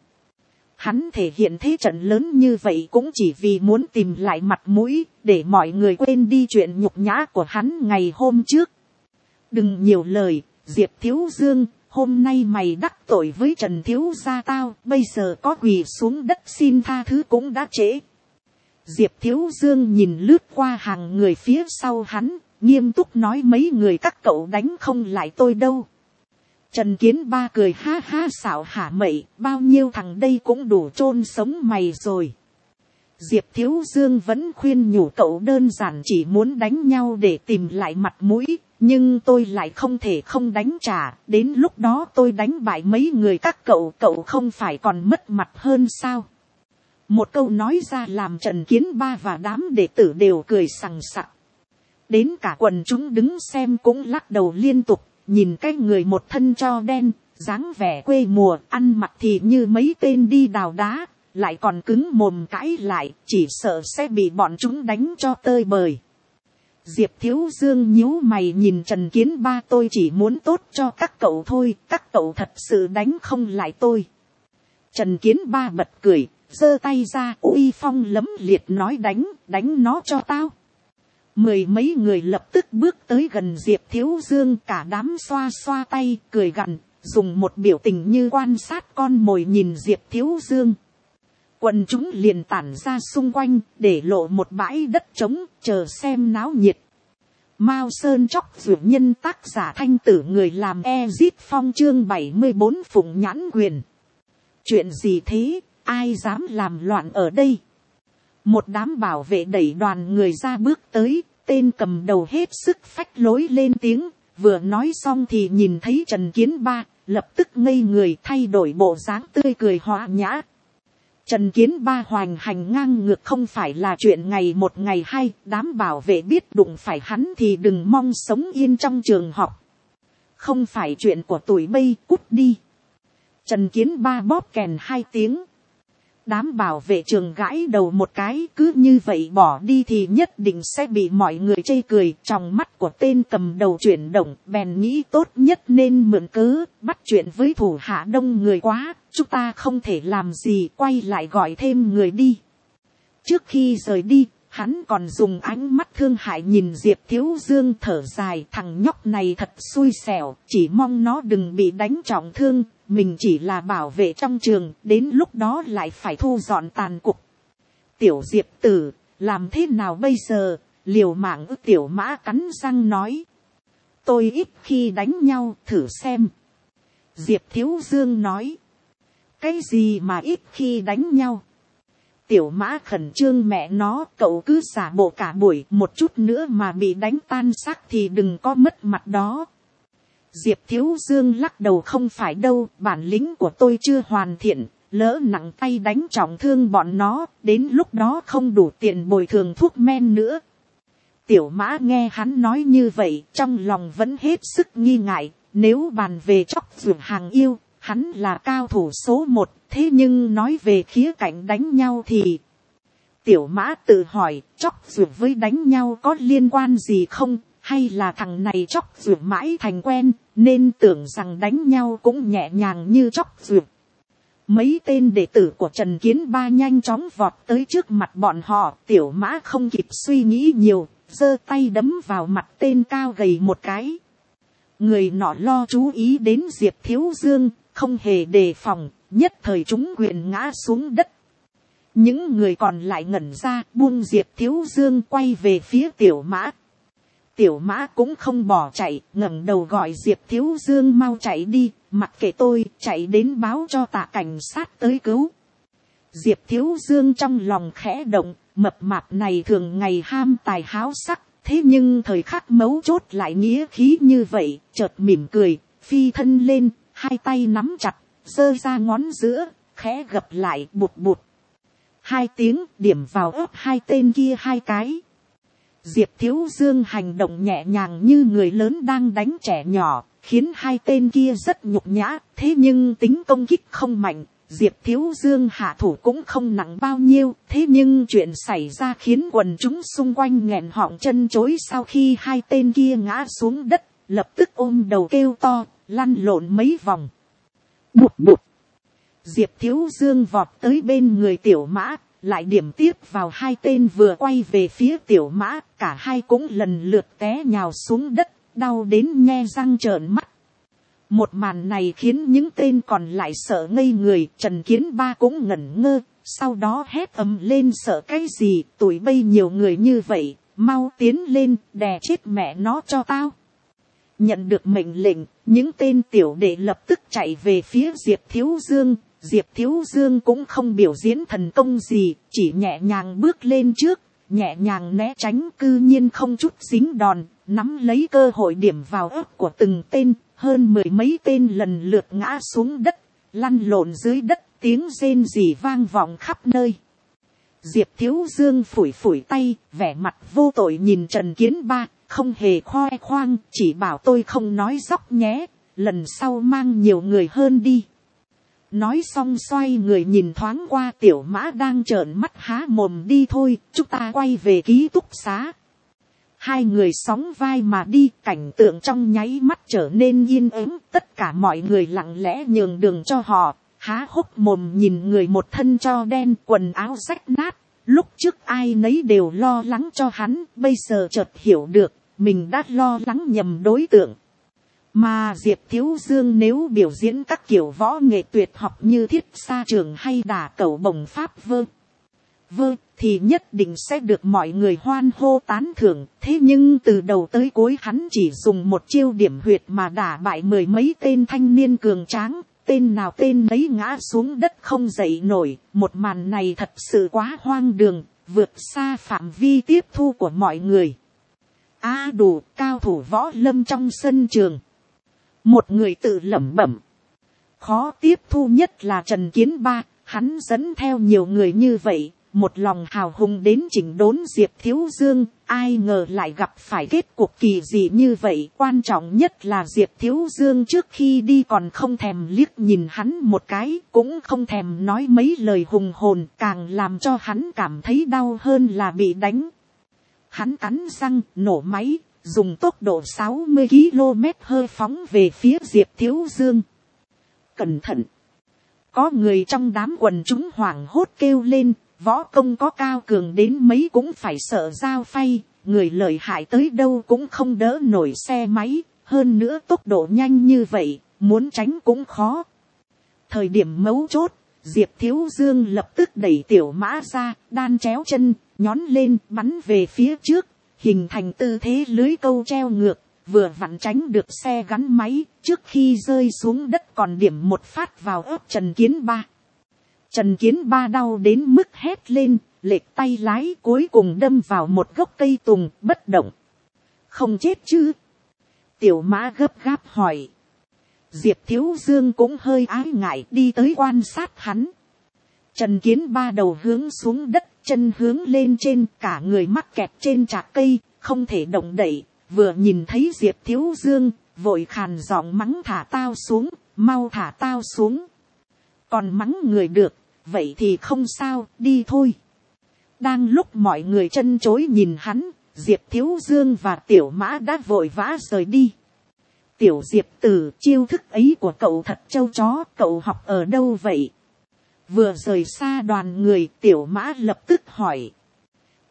Hắn thể hiện thế trận lớn như vậy cũng chỉ vì muốn tìm lại mặt mũi, để mọi người quên đi chuyện nhục nhã của hắn ngày hôm trước. Đừng nhiều lời, Diệp Thiếu Dương, hôm nay mày đắc tội với Trần Thiếu gia tao, bây giờ có quỳ xuống đất xin tha thứ cũng đã trễ. Diệp Thiếu Dương nhìn lướt qua hàng người phía sau hắn, nghiêm túc nói mấy người các cậu đánh không lại tôi đâu. Trần Kiến Ba cười ha ha xảo hả mậy, bao nhiêu thằng đây cũng đủ chôn sống mày rồi. Diệp Thiếu Dương vẫn khuyên nhủ cậu đơn giản chỉ muốn đánh nhau để tìm lại mặt mũi, nhưng tôi lại không thể không đánh trả, đến lúc đó tôi đánh bại mấy người các cậu, cậu không phải còn mất mặt hơn sao? Một câu nói ra làm Trần Kiến Ba và đám đệ tử đều cười sằng sặc. Đến cả quần chúng đứng xem cũng lắc đầu liên tục. Nhìn cái người một thân tro đen, dáng vẻ quê mùa, ăn mặc thì như mấy tên đi đào đá, lại còn cứng mồm cãi lại, chỉ sợ sẽ bị bọn chúng đánh cho tơi bời. Diệp Thiếu Dương nhíu mày nhìn Trần Kiến Ba, tôi chỉ muốn tốt cho các cậu thôi, các cậu thật sự đánh không lại tôi. Trần Kiến Ba bật cười, giơ tay ra, uy phong lẫm liệt nói đánh nó cho tao. 10 mấy người lập tức bước tới gần Diệp Thiếu Dương, cả đám xoa xoa tay, cười gằn, dùng một biểu tình như quan sát con mồi nhìn Diệp Thiếu Dương. Quần chúng liền tản ra xung quanh, để lộ một bãi đất trống, chờ xem náo nhiệt. Mao Sơn Chóc Dược Nhân, tác giả Thanh Tử, người làm Ezit Phong, chương 74 Phụng Nhãn Quyền. Chuyện gì thế, ai dám làm loạn ở đây? Một đám bảo vệ đẩy đoàn người ra bước tới, tên cầm đầu hết sức phách lối lên tiếng, vừa nói xong thì nhìn thấy Trần Kiến Ba, lập tức ngây người, thay đổi bộ dáng tươi cười hòa nhã. Trần Kiến Ba hoành hành ngang ngược không phải là chuyện ngày một ngày hai, đám bảo vệ biết đụng phải hắn thì đừng mong sống yên trong trường học. Không phải chuyện của tụi bây, cút đi. Trần Kiến Ba bóp kèn 2 tiếng. Đám bảo vệ trường gãi đầu một cái, cứ như vậy bỏ đi thì nhất định sẽ bị mọi người chê cười. Trong mắt của tên cầm đầu chuyển động, bèn nghĩ tốt nhất nên mượn cớ, bắt chuyện với thủ hạ đông người quá, chúng ta không thể làm gì, quay lại gọi thêm người đi. Trước khi rời đi, hắn còn dùng ánh mắt thương hại nhìn Diệp Thiếu Dương, thở dài, thằng nhóc này thật xui xẻo, chỉ mong nó đừng bị đánh trọng thương. Mình chỉ là bảo vệ trong trường, đến lúc đó lại phải thu dọn tàn cục. Tiểu Diệp tử, làm thế nào bây giờ? Liều mạng ư? Tiểu Mã cắn răng nói. Tôi ít khi đánh nhau, thử xem. Diệp Thiếu Dương nói. Cái gì mà ít khi đánh nhau? Tiểu Mã khẩn trương, mẹ nó, cậu cứ giả bộ cả buổi, một chút nữa mà bị đánh tan xác thì đừng có mất mặt đó. Diệp Thiếu Dương lắc đầu, không phải đâu, bản lĩnh của tôi chưa hoàn thiện, lỡ nặng tay đánh trọng thương bọn nó, đến lúc đó không đủ tiền bồi thường thuốc men nữa. Tiểu Mã nghe hắn nói như vậy, trong lòng vẫn hết sức nghi ngại, nếu bàn về chóc dược hàng yêu, hắn là cao thủ số 1, thế nhưng nói về khía cạnh đánh nhau thì... Tiểu Mã tự hỏi, chóc dược với đánh nhau có liên quan gì không? Hay là thằng này chóc dược mãi thành quen, nên tưởng rằng đánh nhau cũng nhẹ nhàng như chóc dược. Mấy tên đệ tử của Trần Kiến Ba nhanh chóng vọt tới trước mặt bọn họ, Tiểu Mã không kịp suy nghĩ nhiều, giơ tay đấm vào mặt tên cao gầy một cái. Người nọ lo chú ý đến Diệp Thiếu Dương, không hề đề phòng, nhất thời chúng quyền ngã xuống đất. Những người còn lại ngẩn ra, buông Diệp Thiếu Dương quay về phía Tiểu Mã. Tiểu Mã cũng không bỏ chạy, ngẩng đầu gọi Diệp Thiếu Dương mau chạy đi, mặc kệ tôi, chạy đến báo cho Tạ cảnh sát tới cứu. Diệp Thiếu Dương trong lòng khẽ động, mập mạp này thường ngày ham tài háo sắc, thế nhưng thời khắc mấu chốt lại nghĩa khí như vậy, chợt mỉm cười, phi thân lên, hai tay nắm chặt, giơ ra ngón giữa, khẽ gập lại bụt bụt. 2 tiếng điểm vào ớt hai tên kia 2 cái. Diệp Thiếu Dương hành động nhẹ nhàng như người lớn đang đánh trẻ nhỏ, khiến 2 tên kia rất nhục nhã, thế nhưng tính công kích không mạnh. Diệp Thiếu Dương hạ thủ cũng không nặng bao nhiêu, thế nhưng chuyện xảy ra khiến quần chúng xung quanh nghẹn họng chân chối. Sau khi 2 tên kia ngã xuống đất, lập tức ôm đầu kêu to, lăn lộn mấy vòng. Bụt bụt. Diệp Thiếu Dương vọt tới bên người Tiểu Mã, lại điểm tiếp vào 2 tên vừa quay về phía Tiểu Mã, cả hai cũng lần lượt té nhào xuống đất, đau đến nhe răng trợn mắt. Một màn này khiến những tên còn lại sợ ngây người, Trần Kiến Ba cũng ngẩn ngơ, sau đó hét ầm lên sợ cái gì, tụi bây nhiều người như vậy, mau tiến lên, đè chết mẹ nó cho tao. Nhận được mệnh lệnh, những tên tiểu đệ lập tức chạy về phía Diệp Thiếu Dương. Diệp Thiếu Dương cũng không biểu diễn thần công gì, chỉ nhẹ nhàng bước lên trước, nhẹ nhàng né tránh, cư nhiên không chút dính đòn, nắm lấy cơ hội điểm vào ớt của từng tên, hơn 10 mấy tên lần lượt ngã xuống đất, lăn lộn dưới đất, tiếng rên rỉ vang vọng khắp nơi. Diệp Thiếu Dương phủi phủi tay, vẻ mặt vô tội nhìn Trần Kiến Ba, không hề khoe khoang, chỉ bảo tôi không nói dóc nhé, lần sau mang nhiều người hơn đi. Nói xong xoay người nhìn thoáng qua Tiểu Mã đang trợn mắt há mồm, đi thôi, chúng ta quay về ký túc xá. 2 người sóng vai mà đi, cảnh tượng trong nháy mắt trở nên yên ắng, tất cả mọi người lặng lẽ nhường đường cho họ, há hốc mồm nhìn người một thân tro đen, quần áo rách nát. Lúc trước ai nấy đều lo lắng cho hắn, bây giờ chợt hiểu được, mình đã lo lắng nhầm đối tượng. Mà Diệp Thiếu Dương nếu biểu diễn các kiểu võ nghệ tuyệt học như thiết sa trường hay đả cẩu bồng pháp vơ thì nhất định sẽ được mọi người hoan hô tán thưởng. Thế nhưng từ đầu tới cuối hắn chỉ dùng một chiêu điểm huyệt mà đả bại 10 mấy tên thanh niên cường tráng, tên nào tên nấy ngã xuống đất không dậy nổi. Một màn này thật sự quá hoang đường, vượt xa phạm vi tiếp thu của mọi người. Đủ cao thủ võ lâm trong sân trường. Một người tự lẩm bẩm. Khó tiếp thu nhất là Trần Kiến Ba, hắn dẫn theo nhiều người như vậy, một lòng hào hùng đến chỉnh đốn Diệp Thiếu Dương, ai ngờ lại gặp phải kết cục kỳ dị như vậy. Quan trọng nhất là Diệp Thiếu Dương trước khi đi còn không thèm liếc nhìn hắn một cái, cũng không thèm nói mấy lời hùng hồn, càng làm cho hắn cảm thấy đau hơn là bị đánh. Hắn cắn răng, nổ máy, dùng tốc độ 60 km/h phóng về phía Diệp Thiếu Dương. Cẩn thận! Có người trong đám quần chúng hoảng hốt kêu lên, võ công có cao cường đến mấy cũng phải sợ dao phay, người lợi hại tới đâu cũng không đỡ nổi xe máy, hơn nữa tốc độ nhanh như vậy, muốn tránh cũng khó. Thời điểm mấu chốt, Diệp Thiếu Dương lập tức đẩy Tiểu Mã ra, đan chéo chân, nhón lên, bắn về phía trước, hình thành tư thế lưới câu treo ngược, vừa vặn tránh được xe gắn máy, trước khi rơi xuống đất còn điểm một phát vào ớt Trần Kiến Ba. Trần Kiến Ba đau đến mức hét lên, lệch tay lái cuối cùng đâm vào một gốc cây tùng, bất động. Không chết chứ? Tiểu Mã gấp gáp hỏi. Diệp Thiếu Dương cũng hơi ái ngại đi tới quan sát hắn. Trần Kiến Ba đầu hướng xuống đất, chân hướng lên trên, cả người mắc kẹt trên trạc cây, không thể động đậy. Vừa nhìn thấy Diệp Thiếu Dương, vội khàn giọng mắng thả tao xuống, mau thả tao xuống. Còn mắng người được, vậy thì không sao, đi thôi. Đang lúc mọi người chân chối nhìn hắn, Diệp Thiếu Dương và Tiểu Mã đã vội vã rời đi. Tiểu Diệp Tử, chiêu thức ấy của cậu thật trâu chó, cậu học ở đâu vậy? Vừa rời xa đoàn người, Tiểu Mã lập tức hỏi.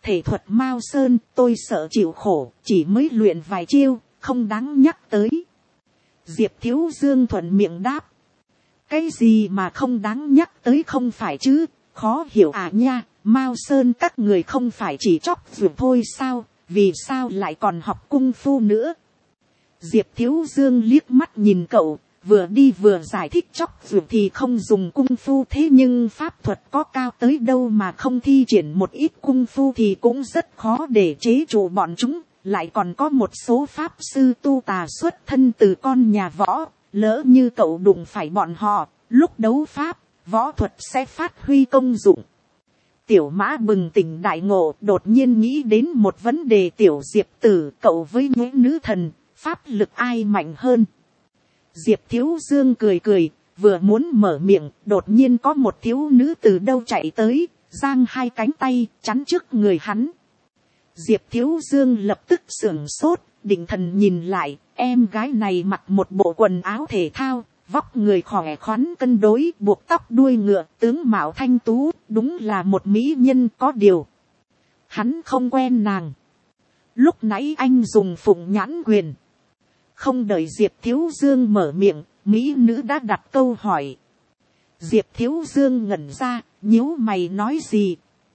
thể thuật Mao Sơn, tôi sợ chịu khổ, chỉ mới luyện vài chiêu, không đáng nhắc tới. Diệp Thiếu Dương thuận miệng đáp. Cái gì mà không đáng nhắc tới không phải chứ, khó hiểu à nha, Mao Sơn các người không phải chỉ chóc ruột thôi sao, vì sao lại còn học cung phu nữa. Diệp Thiếu Dương liếc mắt nhìn cậu, vừa đi vừa giải thích chóc ruột thì không dùng cung phu, thế nhưng pháp thuật có cao tới đâu mà không thi triển một ít cung phu thì cũng rất khó để chế trụ bọn chúng. Lại còn có một số pháp sư tu tà xuất thân từ con nhà võ, lỡ như cậu đụng phải bọn họ, lúc đấu pháp, võ thuật sẽ phát huy công dụng. Tiểu Mã bừng tỉnh đại ngộ, đột nhiên nghĩ đến một vấn đề. Tiểu Diệp Tử, cậu với nhũ nữ thần, pháp lực ai mạnh hơn? Diệp Thiếu Dương cười cười, vừa muốn mở miệng, đột nhiên có một thiếu nữ từ đâu chạy tới, giang hai cánh tay chắn trước người hắn. Diệp Thiếu Dương lập tức sửng sốt, định thần nhìn lại, em gái này mặc một bộ quần áo thể thao, vóc người khỏe khoắn cân đối, buộc tóc đuôi ngựa, tướng mạo thanh tú, đúng là một mỹ nhân. Có điều hắn không quen nàng. Lúc nãy anh dùng phụng nhãn quyền. Không đợi Diệp Thiếu Dương mở miệng, mỹ nữ đã đặt câu hỏi. Diệp Thiếu Dương ngẩn ra, nhíu mày nói gì.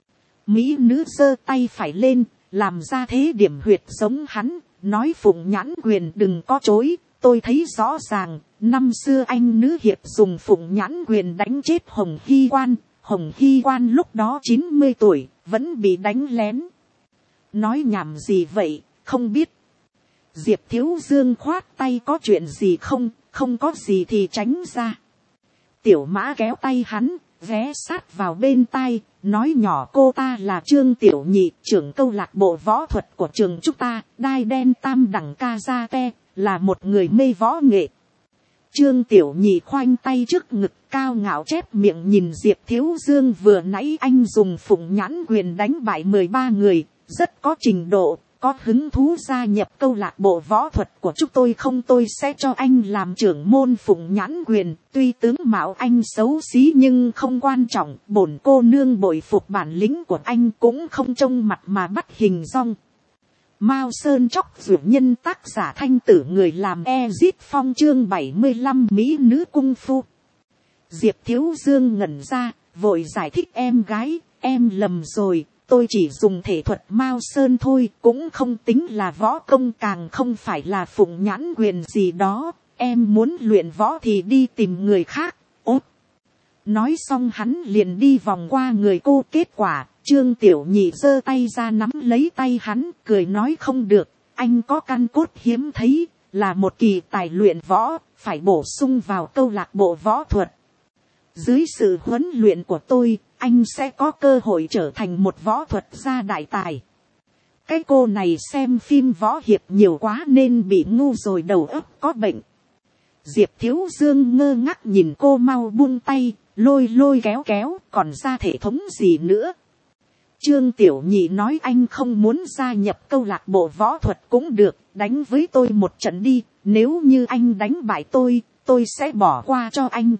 Mỹ nữ giơ tay phải lên, làm ra thế điểm huyệt giống hắn, nói phụng nhãn quyền đừng có chối, tôi thấy rõ ràng, năm xưa anh nữ hiệp dùng phụng nhãn quyền đánh chết Hồng Hy Quan, Hồng Hy Quan lúc đó 90 tuổi, vẫn bị đánh lén. Nói nhảm gì vậy, không biết. Diệp Thiếu Dương khoát tay, có chuyện gì không, không có gì thì tránh ra. Tiểu Mã kéo tay hắn, ghé sát vào bên tai, nói nhỏ cô ta là Trương Tiểu Nhị, trưởng câu lạc bộ võ thuật của trường chúng ta, đai đen tam đẳng Kazake, là một người mê võ nghệ. Trương Tiểu Nhị khoanh tay trước ngực cao ngạo chép miệng nhìn Diệp Thiếu Dương, vừa nãy anh dùng phụng nhãn quyền đánh bại 13 người, rất có trình độ, có hứng thú gia nhập câu lạc bộ võ thuật của chúng tôi không? Tôi sẽ cho anh làm trưởng môn phụng nhãn quyền, tuy tướng mạo anh xấu xí nhưng không quan trọng, bổn cô nương bội phục bản lĩnh của anh, cũng không trông mặt mà bắt hình dong. Mao Sơn chóc ruột nhân, tác giả Thanh Tử, người làm Ezit Phong, chương 75 mỹ nữ cung phu. Diệp Thiếu Dương ngẩn ra, vội giải thích em gái, em lầm rồi, tôi chỉ dùng thể thuật Mao Sơn thôi, cũng không tính là võ công, càng không phải là phụng nhãn quyền gì đó, em muốn luyện võ thì đi tìm người khác. Ốt! Nói xong hắn liền đi vòng qua người cô. Kết quả, Trương Tiểu Nhị giơ tay ra nắm lấy tay hắn, cười nói không được, anh có căn cốt hiếm thấy, là một kỳ tài luyện võ, phải bổ sung vào câu lạc bộ võ thuật. Dưới sự huấn luyện của tôi, anh sẽ có cơ hội trở thành một võ thuật gia đại tài. Cái cô này xem phim võ hiệp nhiều quá nên bị ngu rồi, đầu óc có bệnh. Diệp Thiếu Dương ngơ ngác nhìn cô, mau buông tay, lôi lôi kéo kéo, còn ra thể thống gì nữa. Trương Tiểu Nhị nói anh không muốn gia nhập câu lạc bộ võ thuật cũng được, đánh với tôi một trận đi, nếu như anh đánh bại tôi sẽ bỏ qua cho anh.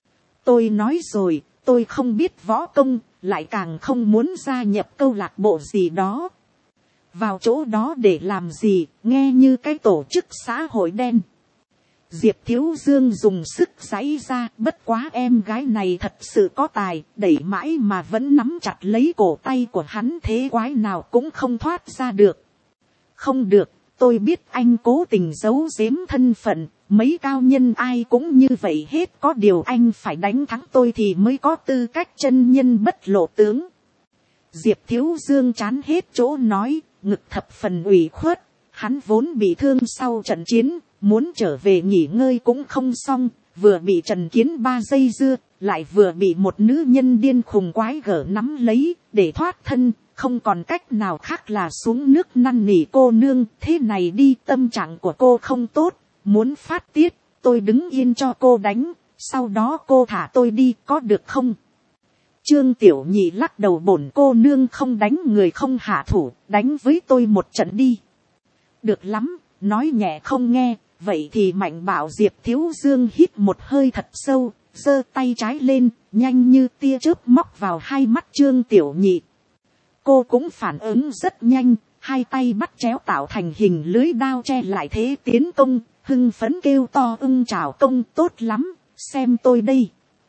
Tôi nói rồi, tôi không biết võ công, lại càng không muốn gia nhập câu lạc bộ gì đó. Vào chỗ đó để làm gì, nghe như cái tổ chức xã hội đen. Diệp Thiếu Dương dùng sức giãy ra, bất quá em gái này thật sự có tài, đẩy mãi mà vẫn nắm chặt lấy cổ tay của hắn, thế quái nào cũng không thoát ra được. Không được, tôi biết anh cố tình giấu giếm thân phận, mấy cao nhân ai cũng như vậy hết, có điều anh phải đánh thắng tôi thì mới có tư cách chân nhân bất lộ tướng. Diệp Thiếu Dương chán hết chỗ nói, ngực thập phần ủy khuất, hắn vốn bị thương sau trận chiến, muốn trở về nghỉ ngơi cũng không xong, vừa bị Trần Kiến Ba dây dưa, lại vừa bị một nữ nhân điên khùng quái gở nắm lấy, để thoát thân, không còn cách nào khác là xuống nước năn nỉ cô nương, thế này đi, tâm trạng của cô không tốt, muốn phát tiết, tôi đứng yên cho cô đánh, sau đó cô thả tôi đi, có được không? Trương Tiểu Nhị lắc đầu, bổn cô nương không đánh người không hạ thủ, đánh với tôi một trận đi. Được lắm, nói nhẹ không nghe, vậy thì Mạnh bảo. Diệp Thiếu Dương hít một hơi thật sâu, giơ tay trái lên, nhanh như tia chớp móc vào hai mắt Trương Tiểu Nhị. Cô cũng phản ứng rất nhanh, hai tay bắt chéo tạo thành hình lưới đao che lại thế tiến công, hưng phấn kêu to ưng chào công tốt lắm, xem tôi đây.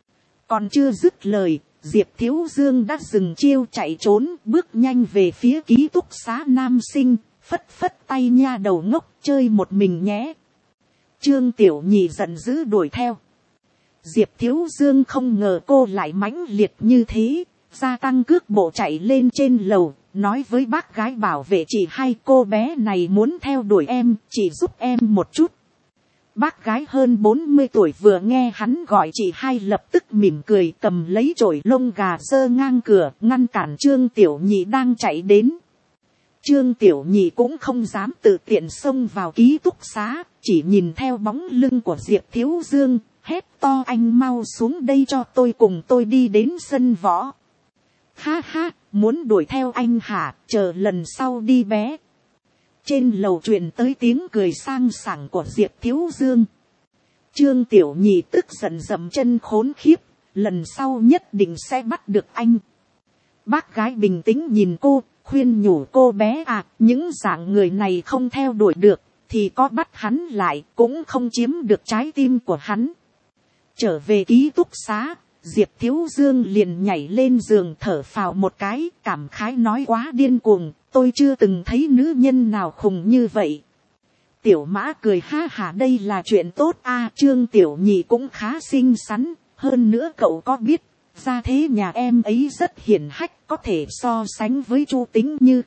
Còn chưa dứt lời, Diệp Thiếu Dương đã dừng chiêu chạy trốn, bước nhanh về phía ký túc xá nam sinh, phất phất tay nha đầu ngốc chơi một mình nhé. Trương Tiểu Nhị giận dữ đuổi theo. Diệp Thiếu Dương không ngờ cô lại mãnh liệt như thế, gia tăng cước bộ chạy lên trên lầu, nói với bác gái bảo vệ chị hai cô bé này muốn theo đuổi em, chị giúp em một chút. Bác gái hơn 40 tuổi vừa nghe hắn gọi chị hai lập tức mỉm cười cầm lấy chổi lông gà giơ ngang cửa ngăn cản Trương Tiểu Nhị đang chạy đến. Trương Tiểu Nhị cũng không dám tự tiện xông vào ký túc xá, chỉ nhìn theo bóng lưng của Diệp Thiếu Dương, hét to anh mau xuống đây cho tôi cùng tôi đi đến sân võ. Ha ha, muốn đuổi theo anh hả, chờ lần sau đi bé. Trên lầu truyền tới tiếng cười sang sảng của Diệp Thiếu Dương. Trương Tiểu Nhị tức giận dậm chân khốn khiếp, lần sau nhất định sẽ bắt được anh. Bác gái bình tĩnh nhìn cô, khuyên nhủ cô bé à, những dạng người này không theo đuổi được, thì có bắt hắn lại cũng không chiếm được trái tim của hắn. Trở về ký túc xá, Diệp Thiếu Dương liền nhảy lên giường thở phào một cái, cảm khái nói quá điên cuồng, tôi chưa từng thấy nữ nhân nào khùng như vậy. Tiểu Mã cười ha hả đây là chuyện tốt a. Trương Tiểu Nhị cũng khá xinh xắn, hơn nữa cậu có biết, gia thế nhà em ấy rất hiển hách, có thể so sánh với Chu Tính Như.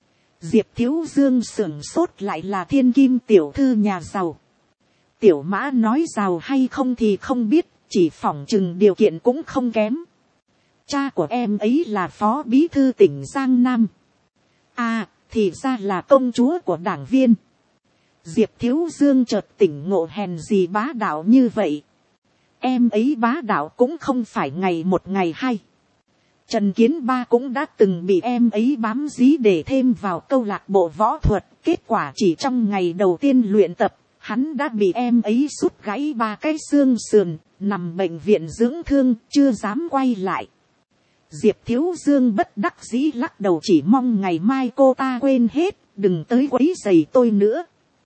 Diệp Thiếu Dương sửng sốt lại là thiên kim tiểu thư nhà giàu. Tiểu Mã nói giàu hay không thì không biết, chỉ phỏng chừng điều kiện cũng không kém. Cha của em ấy là phó bí thư tỉnh Giang Nam. À, thì ra là công chúa của đảng viên. Diệp Thiếu Dương chợt tỉnh ngộ hèn gì bá đạo như vậy. Em ấy bá đạo cũng không phải ngày một ngày hai. Trần Kiến Ba cũng đã từng bị em ấy bám dí để thêm vào câu lạc bộ võ thuật. Kết quả chỉ trong ngày đầu tiên luyện tập, hắn đã bị em ấy sút gãy 3 cái xương sườn, nằm bệnh viện dưỡng thương, chưa dám quay lại. Diệp Thiếu Dương bất đắc dĩ lắc đầu chỉ mong ngày mai cô ta quên hết, đừng tới quấy rầy tôi nữa.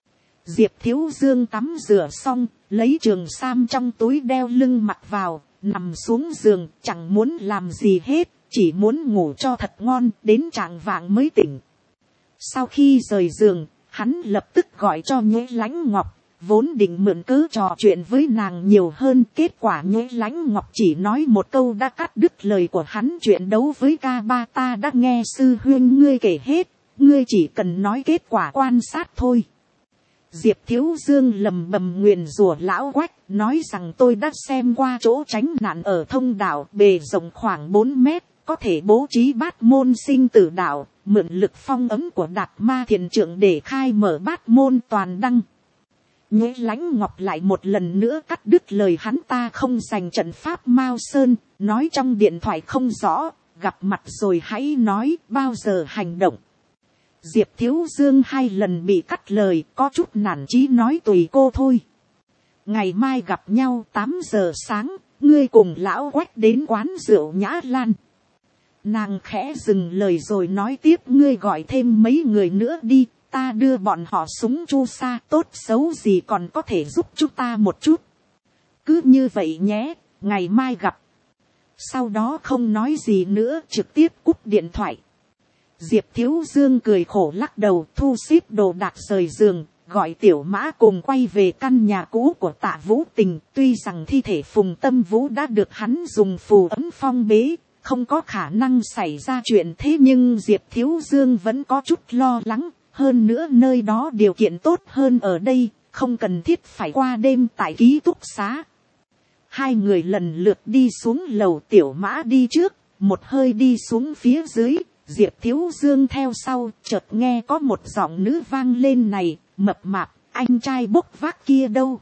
Diệp Thiếu Dương tắm rửa xong, lấy trường sam trong túi đeo lưng mặc vào, nằm xuống giường, chẳng muốn làm gì hết, chỉ muốn ngủ cho thật ngon, đến chạng vạng mới tỉnh. Sau khi rời giường, hắn lập tức gọi cho Nhuế Lãnh Ngọc, vốn định mượn cớ trò chuyện với nàng nhiều hơn, kết quả Nhuế Lãnh Ngọc chỉ nói một câu đã cắt đứt lời của hắn. Chuyện đấu với ca ba ta đã nghe sư huynh ngươi kể hết, ngươi chỉ cần nói kết quả quan sát thôi. Diệp Thiếu Dương lầm bầm nguyền rủa lão Quách, nói rằng tôi đã xem qua chỗ tránh nạn ở thông đạo, bề rộng khoảng 4 mét, có thể bố trí bát môn sinh tử đạo, mượn lực phong ấm của Đạt Ma Thiền Trượng để khai mở bát môn toàn đăng. Nhuế Lãnh Ngọc lại một lần nữa cắt đứt lời hắn, ta không dành trận pháp Mao Sơn, nói trong điện thoại không rõ, gặp mặt rồi hãy nói, bao giờ hành động. Diệp Thiếu Dương 2 lần bị cắt lời, có chút nản chí nói tùy cô thôi. Ngày mai gặp nhau 8 giờ sáng, ngươi cùng lão Quách đến quán rượu Nhã Lan. Nàng khẽ dừng lời rồi nói tiếp, ngươi gọi thêm mấy người nữa đi, ta đưa bọn họ súng chu sa, tốt xấu gì còn có thể giúp chúng ta một chút. Cứ như vậy nhé, ngày mai gặp. Sau đó không nói gì nữa, trực tiếp cúp điện thoại. Diệp Thiếu Dương cười khổ lắc đầu, thu xếp đồ đạc rời giường, gọi Tiểu Mã cùng quay về căn nhà cũ của Tạ Vũ Tình. Tuy rằng thi thể Phùng Tâm Vũ đã được hắn dùng phù ấm phong bế, không có khả năng xảy ra chuyện, thế nhưng Diệp Thiếu Dương vẫn có chút lo lắng. Hơn nữa nơi đó điều kiện tốt hơn ở đây, không cần thiết phải qua đêm tại ký túc xá. Hai người lần lượt đi xuống lầu, Tiểu Mã đi trước, một hơi đi xuống phía dưới. Diệp Thiếu Dương theo sau, chợt nghe có một giọng nữ vang lên, này, mập mạp, anh trai bốc vác kia đâu?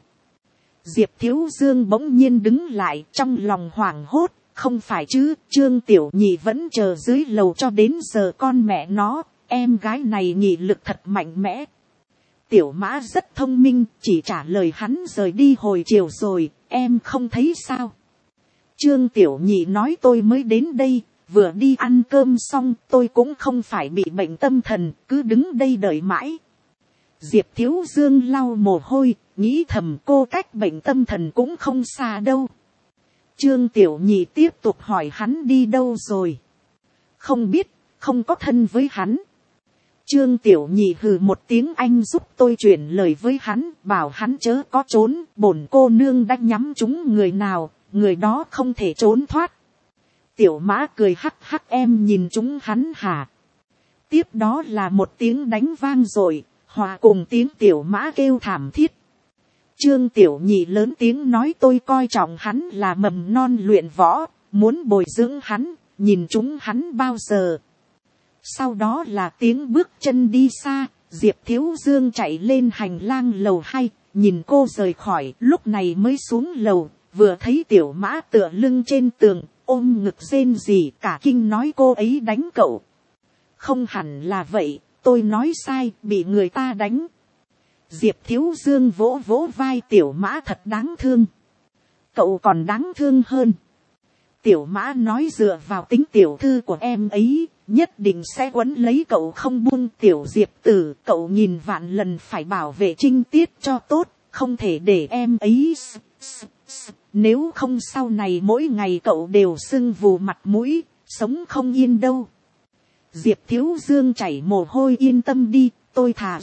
Diệp Thiếu Dương bỗng nhiên đứng lại, trong lòng hoảng hốt, không phải chứ, Trương Tiểu Nhị vẫn chờ dưới lầu cho đến giờ, con mẹ nó, em gái này nghị lực thật mạnh mẽ. Tiểu Mã rất thông minh, chỉ trả lời hắn rời đi hồi chiều rồi, em không thấy sao? Trương Tiểu Nhị nói tôi mới đến đây, vừa đi ăn cơm xong tôi cũng không phải bị bệnh tâm thần, cứ đứng đây đợi mãi. Diệp Thiếu Dương lau mồ hôi, nghĩ thầm cô cách bệnh tâm thần cũng không xa đâu. Trương Tiểu Nhị tiếp tục hỏi hắn đi đâu rồi. Không biết, không có thân với hắn. Trương Tiểu Nhị hừ một tiếng, anh giúp tôi chuyển lời với hắn, bảo hắn chớ có trốn, bổn cô nương đã nhắm trúng người nào, người đó không thể trốn thoát. Tiểu Mã cười hắc hắc, em nhìn trúng hắn hả? Tiếp đó là một tiếng đánh vang rồi, hòa cùng tiếng Tiểu Mã kêu thảm thiết. Trương Tiểu Nhị lớn tiếng nói tôi coi trọng hắn là mầm non luyện võ, muốn bồi dưỡng hắn, nhìn trúng hắn bao giờ. Sau đó là tiếng bước chân đi xa, Diệp Thiếu Dương chạy lên hành lang lầu 2, nhìn cô rời khỏi, lúc này mới xuống lầu, vừa thấy Tiểu Mã tựa lưng trên tường, ôm ngực rên rỉ, cả kinh nói cô ấy đánh cậu. Không hẳn là vậy, tôi nói sai, bị người ta đánh. Diệp Thiếu Dương vỗ vỗ vai Tiểu Mã, thật đáng thương. Cậu còn đáng thương hơn. Tiểu Mã nói dựa vào tính tiểu thư của em ấy, nhất định sẽ quấn lấy cậu không buông. Tiểu Diệp Tử, cậu nhìn vạn lần phải bảo vệ Trinh Tiết cho tốt, không thể để em ấy nếu không sau này mỗi ngày cậu đều sưng vù mặt mũi, sống không yên đâu. Diệp Thiếu Dương chảy mồ hôi, yên tâm đi, tôi thà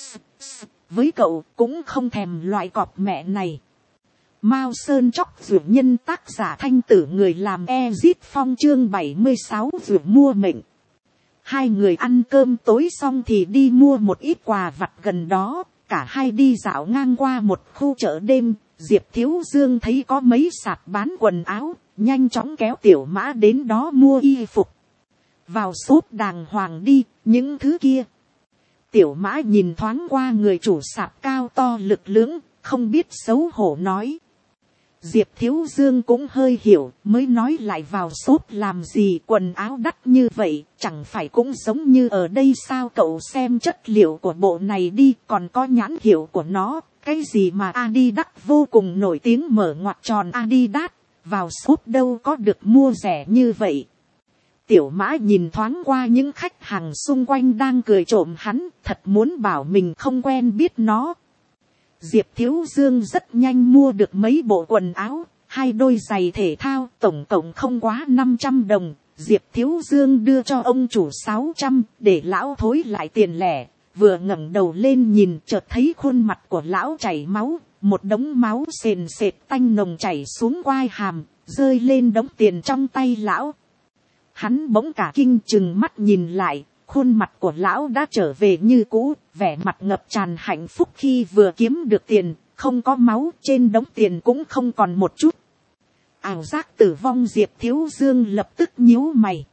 với cậu cũng không thèm loại cọp mẹ này. Mao Sơn Chóc Dược Nhân, tác giả Thanh Tử, người làm Ezit Phong, chương 76 Dược mua mệnh. Hai người ăn cơm tối xong thì đi mua một ít quà vặt gần đó, cả hai đi dạo ngang qua một khu chợ đêm. Diệp Thiếu Dương thấy có mấy sạp bán quần áo, nhanh chóng kéo Tiểu Mã đến đó mua y phục. Vào shop đàng hoàng đi, những thứ kia. Tiểu Mã nhìn thoáng qua người chủ sạp cao to lực lưỡng, không biết xấu hổ nói. Diệp Thiếu Dương cũng hơi hiểu, mới nói lại vào shop làm gì, quần áo đắt như vậy, chẳng phải cũng giống như ở đây sao? Cậu xem chất liệu của bộ này đi, còn có nhãn hiệu của nó, cái gì mà Adidas vô cùng nổi tiếng, mở ngoặc tròn Adidas, vào shop đâu có được mua rẻ như vậy. Tiểu Mã nhìn thoáng qua những khách hàng xung quanh đang cười trộm hắn, thật muốn bảo mình không quen biết nó. Diệp Thiếu Dương rất nhanh mua được mấy bộ quần áo, 2 đôi giày thể thao, tổng cộng không quá 500 đồng. Diệp Thiếu Dương đưa cho ông chủ 600, để lão thối lại tiền lẻ. Vừa ngẩng đầu lên nhìn, chợt thấy khuôn mặt của lão chảy máu, một đống máu sền sệt tanh nồng chảy xuống quai hàm, rơi lên đống tiền trong tay lão. Hắn bỗng cả kinh, chừng mắt nhìn lại, khuôn mặt của lão đã trở về như cũ, vẻ mặt ngập tràn hạnh phúc khi vừa kiếm được tiền, không có máu, trên đống tiền cũng không còn một chút. Ảo giác tử vong. Diệp Thiếu Dương lập tức nhíu mày.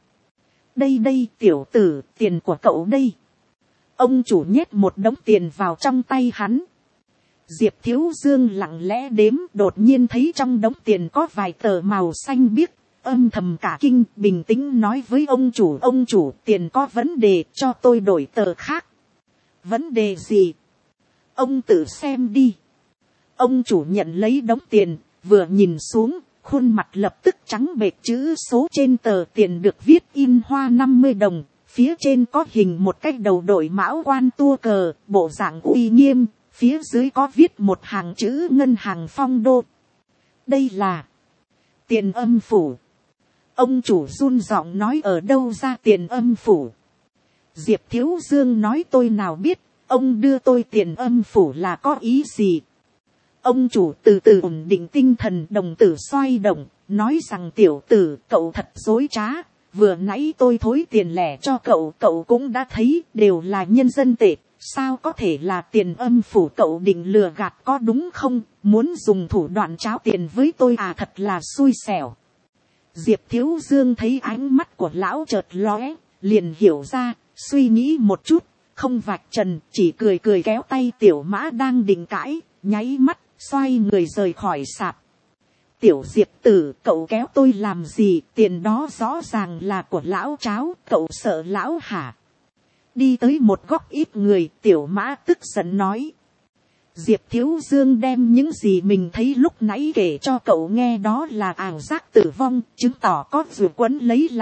Đây tiểu tử, tiền của cậu đây. Ông chủ nhét một đống tiền vào trong tay hắn. Diệp Thiếu Dương lặng lẽ đếm, đột nhiên thấy trong đống tiền có vài tờ màu xanh biếc. Âm thầm cả kinh, bình tĩnh nói với ông chủ, tiền có vấn đề, cho tôi đổi tờ khác. Vấn đề gì? Ông tự xem đi. Ông chủ nhận lấy đống tiền, vừa nhìn xuống, khuôn mặt lập tức trắng bệch, chữ số trên tờ tiền được viết in hoa 50 đồng, phía trên có hình một cái đầu đội mão quan tua cờ, bộ dạng uy nghiêm, phía dưới có viết một hàng chữ ngân hàng Phong Đô. Đây là Tiền Âm Phủ. Ông chủ run giọng nói, ở đâu ra Tiền Âm Phủ? Diệp Thiếu Dương nói, tôi nào biết, ông đưa tôi Tiền Âm Phủ là có ý gì? Ông chủ từ từ ổn định tinh thần, đồng tử xoay động, nói rằng tiểu tử, cậu thật dối trá. Vừa nãy tôi thối tiền lẻ cho cậu, cậu cũng đã thấy, đều là nhân dân tệ. Sao có thể là Tiền Âm Phủ? Cậu định lừa gạt có đúng không? Muốn dùng thủ đoạn tráo tiền với tôi à? Thật là xui xẻo. Diệp Thiếu Dương thấy ánh mắt của lão chợt lóe, liền hiểu ra, suy nghĩ một chút, không vạch trần, chỉ cười cười kéo tay Tiểu Mã đang định cãi, nháy mắt, xoay người rời khỏi sạp. Tiểu Diệp Tử, cậu kéo tôi làm gì? Tiền đó rõ ràng là của lão tráo, cậu sợ lão hả? Đi tới một góc ít người, Tiểu Mã tức giận nói. Diệp Thiếu Dương đem những gì mình thấy lúc nãy kể cho cậu nghe, đó là ảo giác tử vong, chứng tỏ có vừa quấn lấy lão.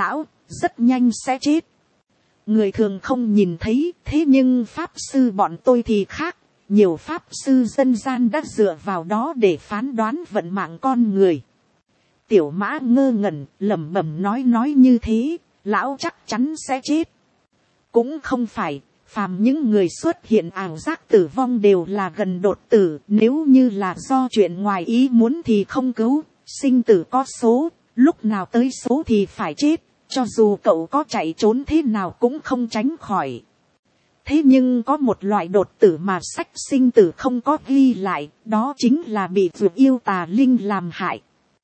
rất nhanh sẽ chết. Người thường không nhìn thấy, thế nhưng pháp sư bọn tôi thì khác. Nhiều pháp sư dân gian đã dựa vào đó để phán đoán vận mạng con người. Tiểu Mã ngơ ngẩn, lẩm bẩm nói như thế, lão chắc chắn sẽ chết. Cũng không phải, phàm những người xuất hiện ảo giác tử vong đều là gần đột tử, nếu như là do chuyện ngoài ý muốn thì không cứu, sinh tử có số, lúc nào tới số thì phải chết, cho dù cậu có chạy trốn thế nào cũng không tránh khỏi. Thế nhưng có một loại đột tử mà sách sinh tử không có ghi lại, đó chính là bị vượt yêu tà linh làm hại.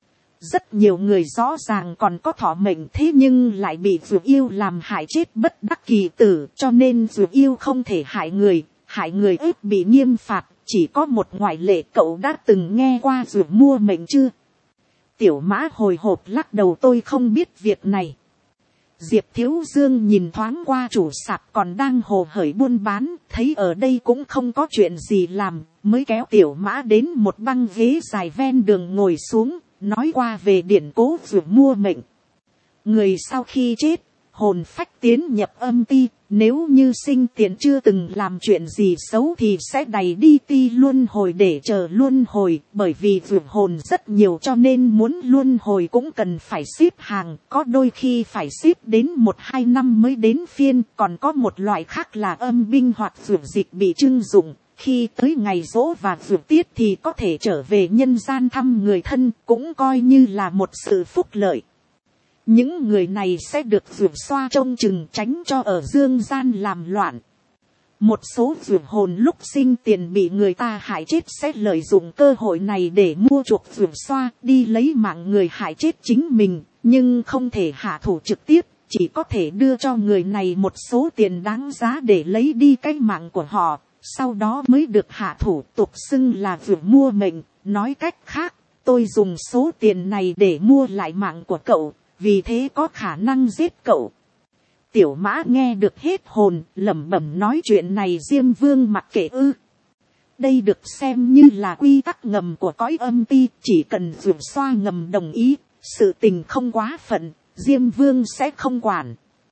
Rất nhiều người rõ ràng còn có thọ mệnh thế nhưng lại bị vượt yêu làm hại chết bất đắc kỳ tử, cho nên vượt yêu không thể hại người ép bị nghiêm phạt, chỉ có một ngoại lệ. Cậu đã từng nghe qua vượt mua mệnh chưa? Tiểu Mã hồi hộp lắc đầu, tôi không biết việc này. Diệp Thiếu Dương nhìn thoáng qua chủ sạp còn đang hồ hởi buôn bán, thấy ở đây cũng không có chuyện gì làm, mới kéo Tiểu Mã đến một băng ghế dài ven đường ngồi xuống, nói qua về điển cố vượt mua mệnh. Người sau khi chết, hồn phách tiến nhập âm ti, nếu như sinh tiền chưa từng làm chuyện gì xấu thì sẽ đày đi ti luân hồi để chờ luân hồi, bởi vì vượt hồn rất nhiều cho nên muốn luân hồi cũng cần phải xếp hàng, có đôi khi phải xếp đến 1-2 năm mới đến phiên, còn có một loại khác là âm binh hoặc vượt dịch bị trưng dụng. Khi tới ngày giỗ và vượt tiết thì có thể trở về nhân gian thăm người thân, cũng coi như là một sự phúc lợi. Những người này sẽ được vượt xoa trông chừng tránh cho ở dương gian làm loạn. Một số vượt hồn lúc sinh tiền bị người ta hại chết sẽ lợi dụng cơ hội này để mua chuộc vượt xoa, đi lấy mạng người hại chết chính mình, nhưng không thể hạ thủ trực tiếp, chỉ có thể đưa cho người này một số tiền đáng giá để lấy đi cái mạng của họ. Sau đó mới được hạ thủ, tục xưng là vượt mua mệnh. Nói cách khác, tôi dùng số tiền này để mua lại mạng của cậu, vì thế có khả năng giết cậu. Tiểu Mã nghe được hết hồn, lẩm bẩm nói chuyện này Diêm Vương mặc kệ ư? Đây được xem như là quy tắc ngầm của cõi âm ti, chỉ cần vượt xoa ngầm đồng ý, sự tình không quá phận, Diêm Vương sẽ không quản.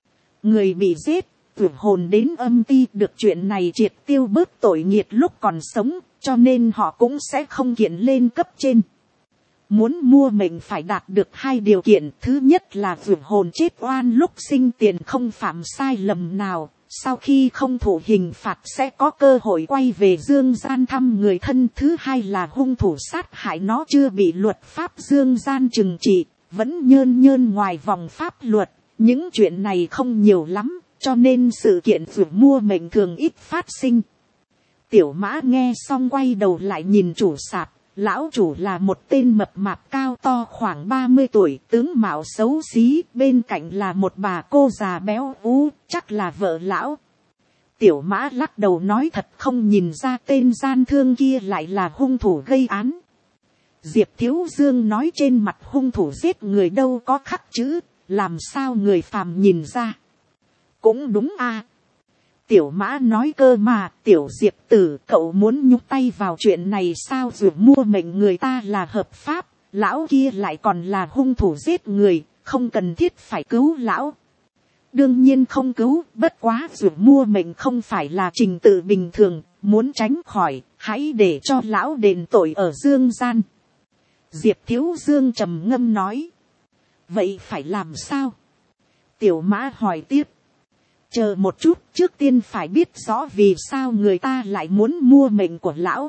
Người bị giết, vượt hồn đến âm ti được chuyện này triệt tiêu bớt tội nghiệt lúc còn sống, cho nên họ cũng sẽ không kiện lên cấp trên. Muốn mua mệnh phải đạt được 2 điều kiện, thứ nhất là vượt hồn chết oan lúc sinh tiền không phạm sai lầm nào, sau khi không thụ hình phạt sẽ có cơ hội quay về dương gian thăm người thân. Thứ hai là hung thủ sát hại nó chưa bị luật pháp dương gian trừng trị, vẫn nhơn ngoài vòng pháp luật. Những chuyện này không nhiều lắm, cho nên sự kiện vượt mua mệnh thường ít phát sinh. Tiểu Mã nghe xong quay đầu lại nhìn chủ sạp. Lão chủ là một tên mập mạp cao to khoảng 30 tuổi, tướng mạo xấu xí, bên cạnh là một bà cô già béo ú, chắc là vợ lão. Tiểu Mã lắc đầu nói thật không nhìn ra tên gian thương kia lại là hung thủ gây án. Diệp Thiếu Dương nói trên mặt hung thủ giết người đâu có khắc chữ, làm sao người phàm nhìn ra. Cũng đúng à. Tiểu Mã nói cơ mà, Tiểu Diệp tử, cậu muốn nhúc tay vào chuyện này sao? Dù mua mệnh người ta là hợp pháp, lão kia lại còn là hung thủ giết người, không cần thiết phải cứu lão. Đương nhiên không cứu, bất quá dù mua mệnh không phải là trình tự bình thường, muốn tránh khỏi, hãy để cho lão đền tội ở dương gian. Diệp Thiếu Dương trầm ngâm nói. Vậy phải làm sao? Tiểu Mã hỏi tiếp. Chờ một chút, trước tiên phải biết rõ vì sao người ta lại muốn mua mệnh của lão.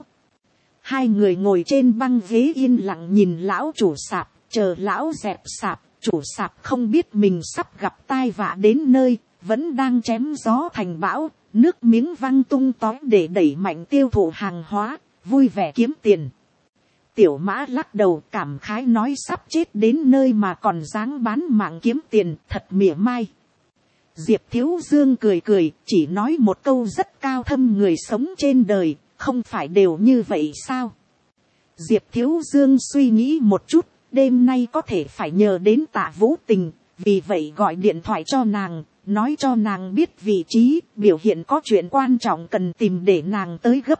Hai người ngồi trên băng ghế yên lặng nhìn lão chủ sạp, chờ lão dẹp sạp. Chủ sạp không biết mình sắp gặp tai vạ đến nơi, vẫn đang chém gió thành bão, nước miếng văng tung tóe để đẩy mạnh tiêu thụ hàng hóa, vui vẻ kiếm tiền. Tiểu Mã lắc đầu cảm khái nói sắp chết đến nơi mà còn dáng bán mạng kiếm tiền, thật mỉa mai. Diệp Thiếu Dương cười cười, chỉ nói một câu rất cao thâm, người sống trên đời, không phải đều như vậy sao? Diệp Thiếu Dương suy nghĩ một chút, đêm nay có thể phải nhờ đến Tạ Vũ Tình, vì vậy gọi điện thoại cho nàng, nói cho nàng biết vị trí, biểu hiện có chuyện quan trọng cần tìm để nàng tới gấp.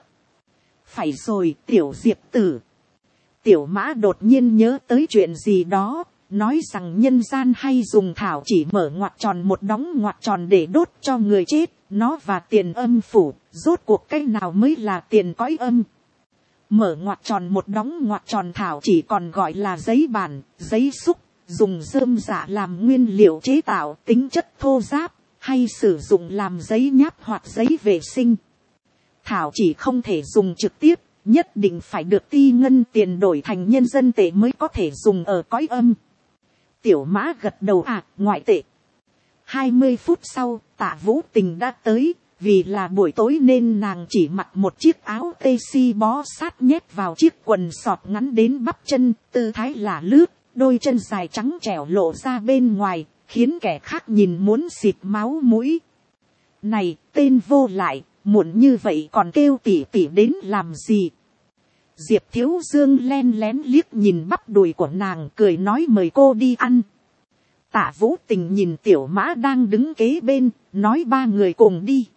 Phải rồi, Tiểu Diệp tử. Tiểu Mã đột nhiên nhớ tới chuyện gì đó, nói rằng nhân gian hay dùng thảo chỉ mở ngoặc tròn một đóng ngoặc tròn để đốt cho người chết, nó và tiền âm phủ, rốt cuộc cái nào mới là tiền cõi âm. Mở ngoặc tròn một đóng ngoặc tròn thảo chỉ còn gọi là giấy bản, giấy xúc, dùng rơm rạ làm nguyên liệu chế tạo, tính chất thô ráp, hay sử dụng làm giấy nháp hoặc giấy vệ sinh. Thảo chỉ không thể dùng trực tiếp, nhất định phải được ti ngân tiền đổi thành nhân dân tệ mới có thể dùng ở cõi âm. Tiểu Mã gật đầu, ngoại tệ. 20 phút sau, Tạ Vũ Tình đã tới, vì là buổi tối nên nàng chỉ mặc một chiếc áo tê si bó sát nhét vào chiếc quần sọt ngắn đến bắp chân, tư thái là lướt, đôi chân dài trắng trẻo lộ ra bên ngoài, khiến kẻ khác nhìn muốn xịt máu mũi. Này, tên vô lại, muộn như vậy còn kêu tỉ tỉ đến làm gì? Diệp Thiếu Dương len lén liếc nhìn bắp đùi của nàng, cười nói mời cô đi ăn. Tạ Vũ Tình nhìn Tiểu Mã đang đứng kế bên, nói 3 người cùng đi.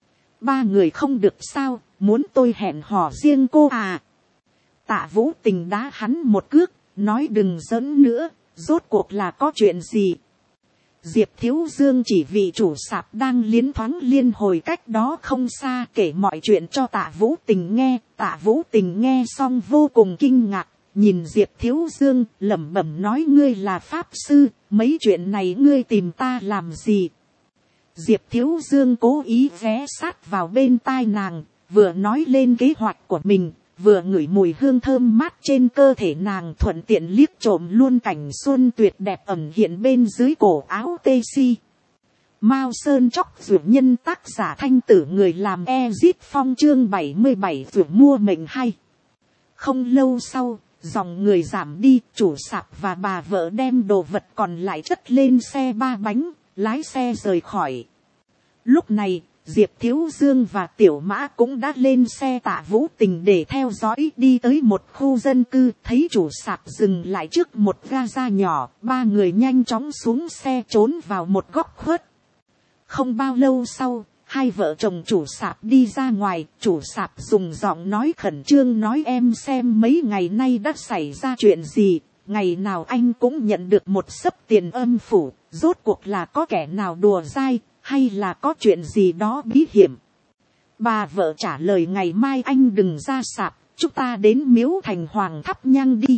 3 người không được sao, muốn tôi hẹn hò riêng cô à? Tạ Vũ Tình đá hắn một cước, nói đừng giỡn nữa, rốt cuộc là có chuyện gì? Diệp Thiếu Dương chỉ vì chủ sạp đang liến thoáng liên hồi cách đó không xa kể mọi chuyện cho Tạ Vũ Tình nghe. Tạ Vũ Tình nghe xong vô cùng kinh ngạc, nhìn Diệp Thiếu Dương lẩm bẩm nói ngươi là pháp sư, mấy chuyện này ngươi tìm ta làm gì? Diệp Thiếu Dương cố ý ghé sát vào bên tai nàng, vừa nói lên kế hoạch của mình, vừa ngửi mùi hương thơm mát trên cơ thể nàng, thuận tiện liếc trộm luôn cảnh xuân tuyệt đẹp ẩn hiện bên dưới cổ áo tê si. Mao Sơn Chóc Dược Nhân, tác giả Thanh Tử, người làm Ezit Phong, chương 77 Dược mua mệnh hay. Không lâu sau, dòng người giảm đi, chủ sạp và bà vợ đem đồ vật còn lại chất lên xe 3 bánh, lái xe rời khỏi. Lúc này, Diệp Thiếu Dương và Tiểu Mã cũng đã lên xe Tạ Vũ Tình để theo dõi, đi tới một khu dân cư, thấy chủ sạp dừng lại trước một ga nhỏ, 3 người nhanh chóng xuống xe trốn vào một góc khuất. Không bao lâu sau, 2 vợ chồng chủ sạp đi ra ngoài, chủ sạp dùng giọng nói khẩn trương nói em xem mấy ngày nay đã xảy ra chuyện gì, ngày nào anh cũng nhận được một xấp tiền âm phủ, rốt cuộc là có kẻ nào đùa dai, hay là có chuyện gì đó bí hiểm. Bà vợ trả lời ngày mai anh đừng ra sạp, chúng ta đến miếu thành hoàng thắp nhang đi.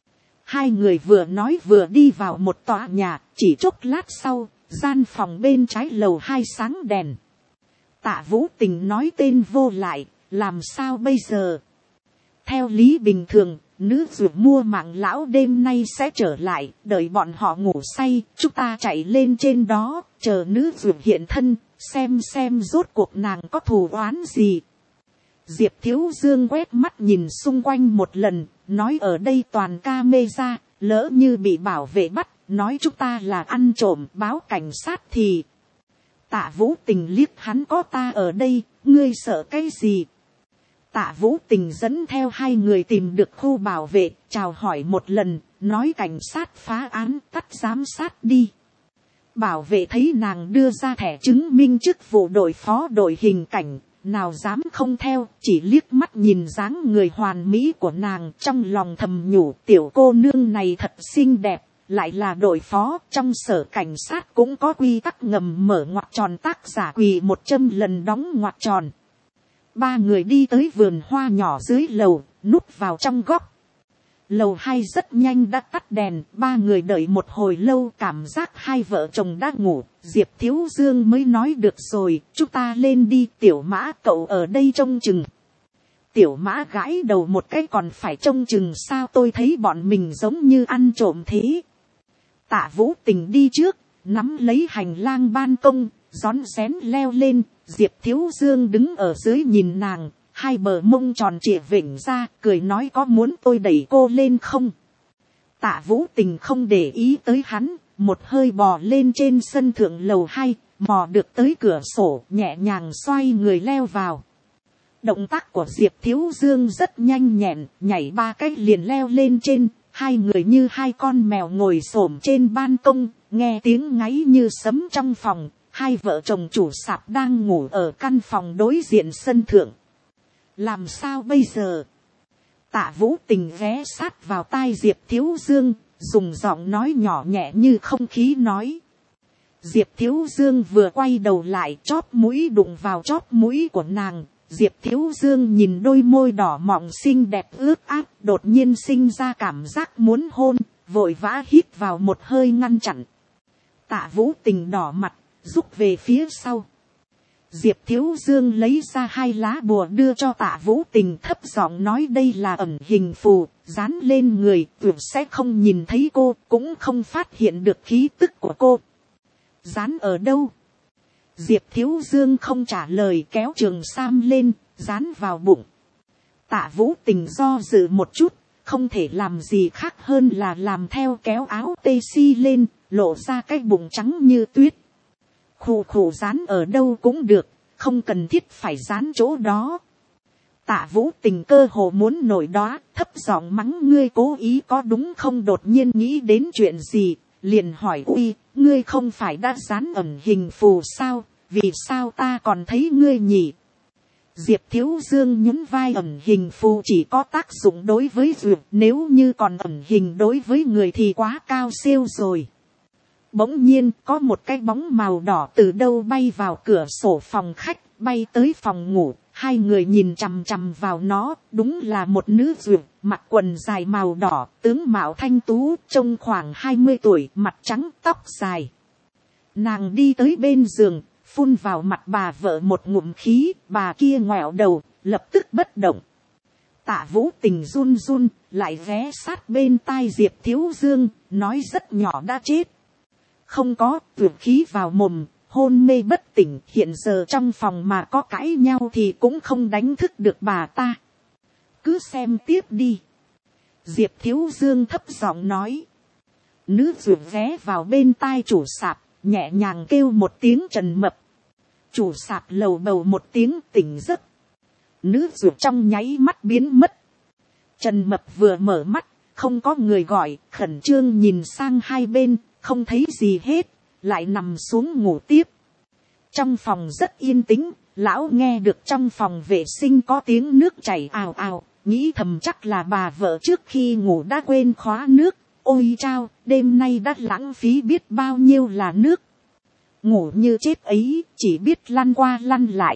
2 người vừa nói vừa đi vào một tòa nhà, chỉ chốc lát sau, gian phòng bên trái lầu 2 sáng đèn. Tạ Vũ Tình nói tên vô lại, làm sao bây giờ? Theo lý bình thường, nữ dược mua mạng lão đêm nay sẽ trở lại, đợi bọn họ ngủ say, chúng ta chạy lên trên đó, chờ nữ dược hiện thân, xem rốt cuộc nàng có thù oán gì. Diệp Thiếu Dương quét mắt nhìn xung quanh một lần, nói ở đây toàn camera, lỡ như bị bảo vệ bắt, nói chúng ta là ăn trộm, báo cảnh sát thì. Tạ Vũ Tình liếc hắn, có ta ở đây, ngươi sợ cái gì? Tạ Vũ Tình dẫn theo 2 người tìm được khu bảo vệ, chào hỏi một lần, nói cảnh sát phá án, tắt giám sát đi. Bảo vệ thấy nàng đưa ra thẻ chứng minh chức vụ đội phó đội hình cảnh, nào dám không theo, chỉ liếc mắt nhìn dáng người hoàn mỹ của nàng, trong lòng thầm nhủ tiểu cô nương này thật xinh đẹp, lại là đội phó. Trong sở cảnh sát cũng có quy tắc ngầm mở ngoặc tròn, tác giả quỳ 100 lần đóng ngoặc tròn. 3 người đi tới vườn hoa nhỏ dưới lầu, núp vào trong góc. Lầu 2 rất nhanh đã tắt đèn, 3 người đợi một hồi lâu, cảm giác 2 vợ chồng đã ngủ. Diệp Thiếu Dương mới nói được rồi, chúng ta lên đi. Tiểu Mã cậu ở đây trông chừng. Tiểu Mã gãi đầu một cái, còn phải trông chừng sao, tôi thấy bọn mình giống như ăn trộm thế. Tạ Vũ Tình đi trước, nắm lấy hành lang ban công, rón rén leo lên. Diệp Thiếu Dương đứng ở dưới nhìn nàng, 2 bờ mông tròn trịa vểnh ra, cười nói có muốn tôi đẩy cô lên không? Tạ Vũ Tình không để ý tới hắn, một hơi bò lên trên sân thượng lầu 2, mò được tới cửa sổ, nhẹ nhàng xoay người leo vào. Động tác của Diệp Thiếu Dương rất nhanh nhẹn, nhảy 3 cái liền leo lên trên. 2 người như 2 con mèo ngồi xổm trên ban công, nghe tiếng ngáy như sấm trong phòng. 2 vợ chồng chủ sạp đang ngủ ở căn phòng đối diện sân thượng. Làm sao bây giờ? Tạ Vũ Tình ghé sát vào tai Diệp Thiếu Dương, dùng giọng nói nhỏ nhẹ như không khí nói. Diệp Thiếu Dương vừa quay đầu lại, chóp mũi đụng vào chóp mũi của nàng. Diệp Thiếu Dương nhìn đôi môi đỏ mọng xinh đẹp ướt át, đột nhiên sinh ra cảm giác muốn hôn, vội vã hít vào một hơi ngăn chặn. Tạ Vũ Tình đỏ mặt, rút về phía sau. Diệp Thiếu Dương lấy ra 2 lá bùa đưa cho Tạ Vũ Tình, thấp giọng nói đây là ẩn hình phù, dán lên người, tuyệt sẽ không nhìn thấy cô, cũng không phát hiện được khí tức của cô. Dán ở đâu? Diệp Thiếu Dương không trả lời, kéo trường sam lên, dán vào bụng. Tạ Vũ Tình do dự một chút, không thể làm gì khác hơn là làm theo, kéo áo tê si lên, lộ ra cái bụng trắng như tuyết. Khù khù dán ở đâu cũng được, không cần thiết phải dán chỗ đó. Tạ Vũ Tình cơ hồ muốn nổi đoá, thấp giọng mắng ngươi cố ý có đúng không, đột nhiên nghĩ đến chuyện gì, liền hỏi uy, ngươi không phải đã dán ẩn hình phù sao, vì sao ta còn thấy ngươi nhỉ? Diệp Thiếu Dương nhún vai, ẩn hình phù chỉ có tác dụng đối với dược, nếu như còn ẩn hình đối với người thì quá cao siêu rồi. Bỗng nhiên có một cái bóng màu đỏ từ đâu bay vào cửa sổ phòng khách, bay tới phòng ngủ. 2 người nhìn chằm chằm vào nó, đúng là một nữ dược, mặc quần dài màu đỏ, tướng mạo thanh tú, trông khoảng 20 tuổi, mặt trắng, tóc dài. Nàng đi tới bên giường, phun vào mặt bà vợ một ngụm khí, bà kia ngoẹo đầu, lập tức bất động. Tạ Vũ Tình run run, lại ghé sát bên tai Diệp Thiếu Dương, nói rất nhỏ đã chết. Không có, tuyệt khí vào mồm, hôn mê bất tỉnh, hiện giờ trong phòng mà có cãi nhau thì cũng không đánh thức được bà ta. Cứ xem tiếp đi. Diệp Thiếu Dương thấp giọng nói. Nữ dược ghé vào bên tai chủ sạp, nhẹ nhàng kêu một tiếng Trần Mập. Chủ sạp lầu bầu một tiếng tỉnh giấc. Nữ dược trong nháy mắt biến mất. Trần Mập vừa mở mắt, không có người gọi, khẩn trương nhìn sang hai bên, không thấy gì hết, lại nằm xuống ngủ tiếp. Trong phòng rất yên tĩnh, lão nghe được trong phòng vệ sinh có tiếng nước chảy ào ào, nghĩ thầm chắc là bà vợ trước khi ngủ đã quên khóa nước. Ôi chao, đêm nay đã lãng phí biết bao nhiêu là nước. Ngủ như chết ấy, chỉ biết lăn qua lăn lại.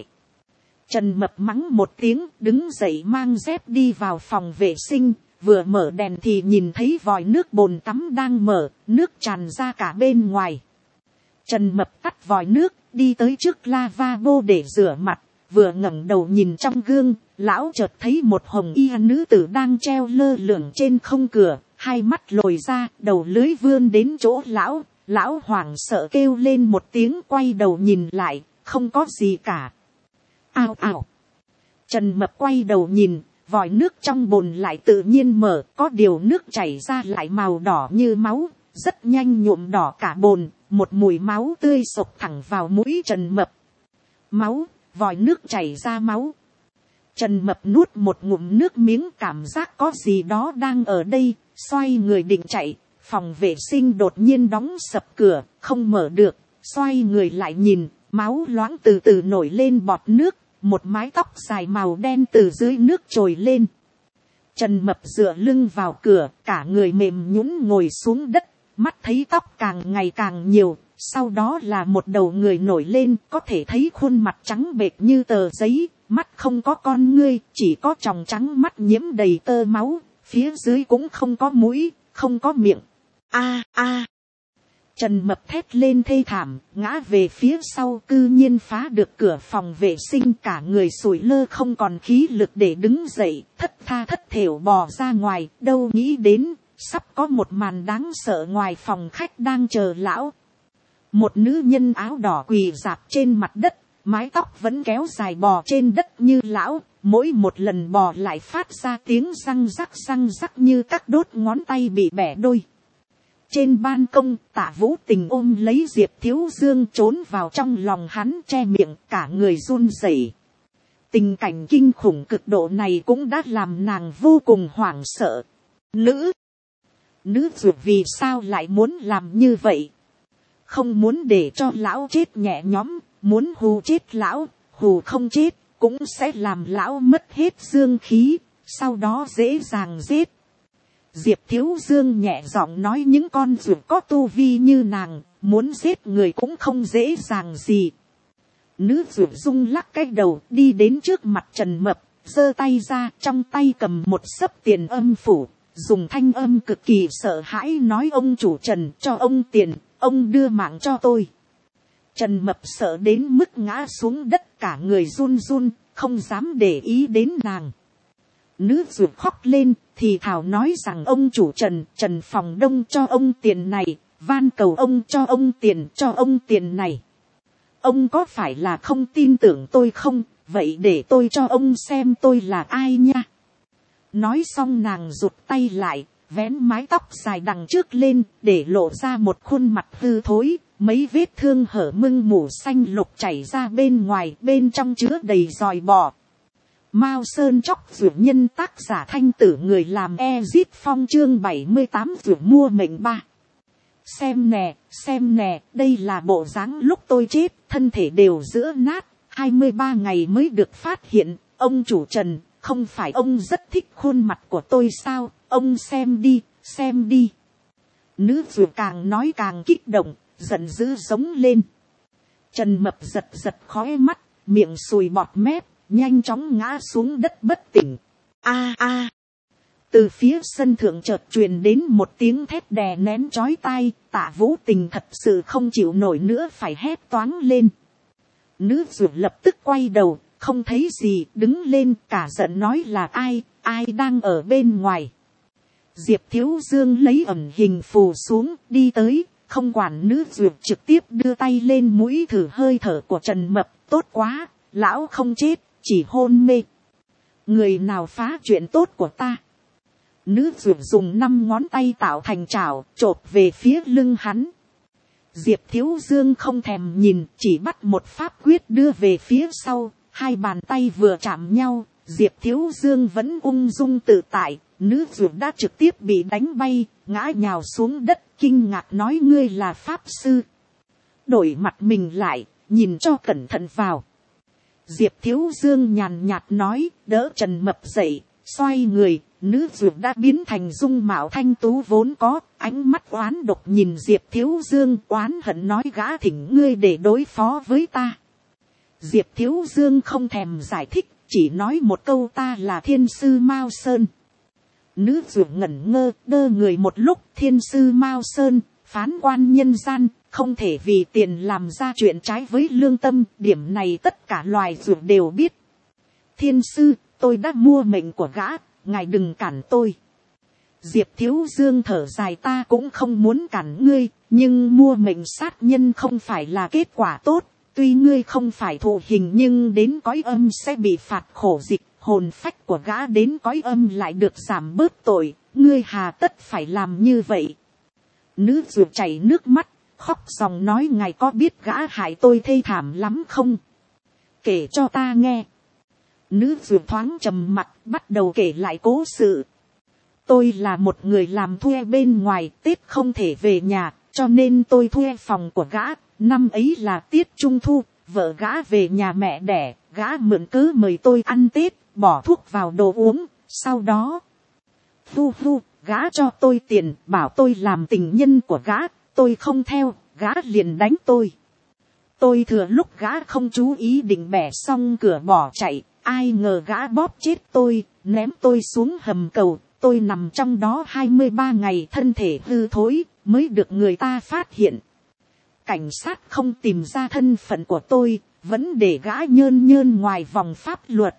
Trần Mập mắng một tiếng, đứng dậy mang dép đi vào phòng vệ sinh, vừa mở đèn thì nhìn thấy vòi nước bồn tắm đang mở, nước tràn ra cả bên ngoài. Trần Mập tắt vòi nước, đi tới trước lavabo để rửa mặt, vừa ngẩng đầu nhìn trong gương, lão chợt thấy một hồng y nữ tử đang treo lơ lửng trên không cửa, hai mắt lồi ra, đầu lưới vươn đến chỗ lão, lão hoảng sợ kêu lên một tiếng, quay đầu nhìn lại, không có gì cả. Ao ào. Trần Mập quay đầu nhìn, vòi nước trong bồn lại tự nhiên mở, có điều nước chảy ra lại màu đỏ như máu, rất nhanh nhuộm đỏ cả bồn, một mùi máu tươi sộc thẳng vào mũi Trần Mập. Máu, vòi nước chảy ra máu. Trần Mập nuốt một ngụm nước miếng, cảm giác có gì đó đang ở đây, xoay người định chạy, phòng vệ sinh đột nhiên đóng sập cửa, không mở được, xoay người lại nhìn, máu loãng từ từ nổi lên bọt nước, một mái tóc dài màu đen từ dưới nước trồi lên. Trần Mập dựa lưng vào cửa, cả người mềm nhũn ngồi xuống đất, mắt thấy tóc càng ngày càng nhiều, sau đó là một đầu người nổi lên, có thể thấy khuôn mặt trắng bệch như tờ giấy, mắt không có con ngươi, chỉ có tròng trắng mắt nhiễm đầy tơ máu, phía dưới cũng không có mũi, không có miệng. A a. Trần Mập thét lên thê thảm, ngã về phía sau, cư nhiên phá được cửa phòng vệ sinh, cả người sủi lơ không còn khí lực để đứng dậy, thất tha thất thểu bò ra ngoài, đâu nghĩ đến, sắp có một màn đáng sợ ngoài phòng khách đang chờ lão. Một nữ nhân áo đỏ quỳ rạp trên mặt đất, mái tóc vẫn kéo dài bò trên đất như lão, mỗi một lần bò lại phát ra tiếng răng rắc như các đốt ngón tay bị bẻ đôi. Trên ban công, Tạ Vũ Tình ôm lấy Diệp Thiếu Dương trốn vào trong lòng hắn, che miệng, cả người run rẩy. Tình cảnh kinh khủng cực độ này cũng đã làm nàng vô cùng hoảng sợ. Nữ dược vì sao lại muốn làm như vậy? Không muốn để cho lão chết nhẹ nhõm, muốn hù chết lão, hù không chết, cũng sẽ làm lão mất hết dương khí, sau đó dễ dàng giết. Diệp Thiếu Dương nhẹ giọng nói những con ruột có tu vi như nàng, muốn giết người cũng không dễ dàng gì. Nữ ruột rung lắc cái đầu đi đến trước mặt Trần Mập, giơ tay ra, trong tay cầm một xấp tiền âm phủ, dùng thanh âm cực kỳ sợ hãi nói ông chủ Trần cho ông tiền, ông đưa mạng cho tôi. Trần Mập sợ đến mức ngã xuống đất, cả người run run, không dám để ý đến nàng. Nữ ruột khóc lên, thì thảo nói rằng ông chủ Trần, Trần Phòng Đông cho ông tiền này, van cầu ông cho ông tiền này. Ông có phải là không tin tưởng tôi không, vậy để tôi cho ông xem tôi là ai nha. Nói xong nàng rụt tay lại, vén mái tóc dài đằng trước lên, để lộ ra một khuôn mặt hư thối, mấy vết thương hở mưng mủ xanh lục chảy ra bên ngoài, bên trong chứa đầy giòi bò. Mao Sơn Chóc Dược Nhân, tác giả Thanh Tử, người làm Ezit Phong, chương 78 Dược Mua Mệnh 3. Xem nè, đây là bộ dáng lúc tôi chết, thân thể đều giữa nát, 23 ngày mới được phát hiện. Ông chủ Trần, không phải ông rất thích khuôn mặt của tôi sao, ông xem đi. Nữ dược càng nói càng kích động, giận dữ giống lên. Trần Mập giật khóe mắt, miệng sùi bọt mép, nhanh chóng ngã xuống đất bất tỉnh. A. Từ phía sân thượng chợt truyền đến một tiếng thét đè nén chói tai, Tạ Vũ Tình thật sự không chịu nổi nữa phải hét toáng lên. Nữ dược lập tức quay đầu, không thấy gì, đứng lên cả giận nói là ai đang ở bên ngoài. Diệp Thiếu Dương lấy ẩn hình phù xuống, đi tới, không quản nữ dược, trực tiếp đưa tay lên mũi thử hơi thở của Trần Mập. Tốt quá, lão không chết, chỉ hôn mê. Người nào phá chuyện tốt của ta? Nữ dược dùng 5 ngón tay tạo thành chảo, chộp về phía lưng hắn. Diệp Thiếu Dương không thèm nhìn, chỉ bắt một pháp quyết đưa về phía sau, hai bàn tay vừa chạm nhau, Diệp Thiếu Dương vẫn ung dung tự tại, nữ dược đã trực tiếp bị đánh bay, ngã nhào xuống đất, kinh ngạc nói ngươi là pháp sư. Đổi mặt mình lại, nhìn cho cẩn thận vào. Diệp Thiếu Dương nhàn nhạt nói, đỡ Trần Mập dậy, xoay người, nữ dược đã biến thành dung mạo thanh tú vốn có, ánh mắt oán độc nhìn Diệp Thiếu Dương, oán hận nói gã thỉnh ngươi để đối phó với ta. Diệp Thiếu Dương không thèm giải thích, chỉ nói một câu ta là thiên sư Mao Sơn. Nữ dược ngẩn ngơ, đơ người một lúc, thiên sư Mao Sơn, phán quan nhân gian, không thể vì tiền làm ra chuyện trái với lương tâm, điểm này tất cả loài dược đều biết. Thiên sư, tôi đã mua mệnh của gã, ngài đừng cản tôi. Diệp Thiếu Dương thở dài ta cũng không muốn cản ngươi, nhưng mua mệnh sát nhân không phải là kết quả tốt. Tuy ngươi không phải thụ hình nhưng đến cõi âm sẽ bị phạt khổ dịch, hồn phách của gã đến cõi âm lại được giảm bớt tội, ngươi hà tất phải làm như vậy. Nữ dược chảy nước mắt, khóc ròng nói ngài có biết gã hại tôi thê thảm lắm không? Kể cho ta nghe. Nữ dược thoáng trầm mặt, bắt đầu kể lại cố sự. Tôi là một người làm thuê bên ngoài, Tết không thể về nhà, cho nên tôi thuê phòng của gã. Năm ấy là tiết trung thu, vợ gã về nhà mẹ đẻ, gã mượn cớ mời tôi ăn Tết, bỏ thuốc vào đồ uống. Sau đó, gã cho tôi tiền, bảo tôi làm tình nhân của gã, tôi không theo, gã liền đánh tôi. Tôi thừa lúc gã không chú ý định bẻ xong cửa bỏ chạy, ai ngờ gã bóp chết tôi, ném tôi xuống hầm cầu, tôi nằm trong đó 23 ngày thân thể hư thối, mới được người ta phát hiện. Cảnh sát không tìm ra thân phận của tôi, vẫn để gã nhơn ngoài vòng pháp luật.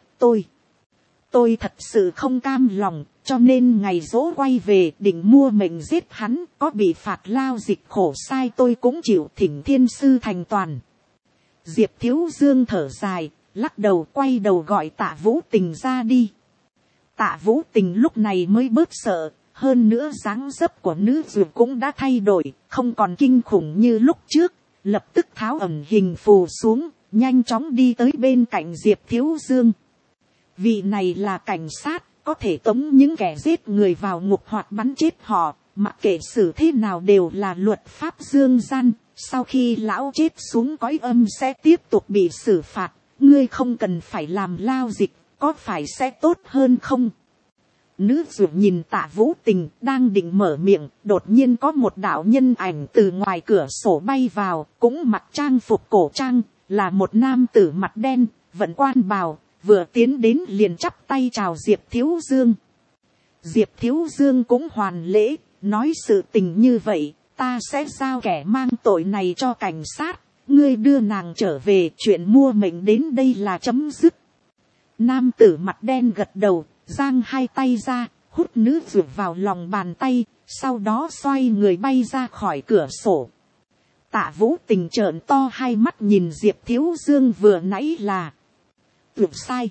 Tôi thật sự không cam lòng, cho nên ngày giỗ quay về định mua mệnh giết hắn, có bị phạt lao dịch khổ sai tôi cũng chịu, thỉnh thiên sư thành toàn. Diệp Thiếu Dương thở dài, lắc đầu quay đầu gọi Tạ Vũ Tình ra đi. Tạ Vũ Tình lúc này mới bớt sợ. Hơn nữa dáng dấp của nữ dược cũng đã thay đổi, không còn kinh khủng như lúc trước, lập tức tháo ẩn hình phù xuống, nhanh chóng đi tới bên cạnh Diệp Thiếu Dương. Vị này là cảnh sát, có thể tống những kẻ giết người vào ngục hoặc bắn chết họ, mặc kệ xử thế nào đều là luật pháp dương gian, sau khi lão chết xuống cõi âm sẽ tiếp tục bị xử phạt, ngươi không cần phải làm lao dịch, có phải sẽ tốt hơn không? Nữ dược nhìn Tạ Vũ Tình đang định mở miệng, đột nhiên có một đạo nhân ảnh từ ngoài cửa sổ bay vào, cũng mặc trang phục cổ trang, là một nam tử mặt đen, vận quan bào, vừa tiến đến liền chắp tay chào Diệp Thiếu Dương. Diệp Thiếu Dương cũng hoàn lễ, nói sự tình như vậy, ta sẽ giao kẻ mang tội này cho cảnh sát, ngươi đưa nàng trở về, chuyện mua mệnh đến đây là chấm dứt. Nam tử mặt đen gật đầu, giang hai tay ra, hút nữ dược vào lòng bàn tay, sau đó xoay người bay ra khỏi cửa sổ. Tạ Vũ Tình trợn to hai mắt nhìn Diệp Thiếu Dương vừa nãy là tưởng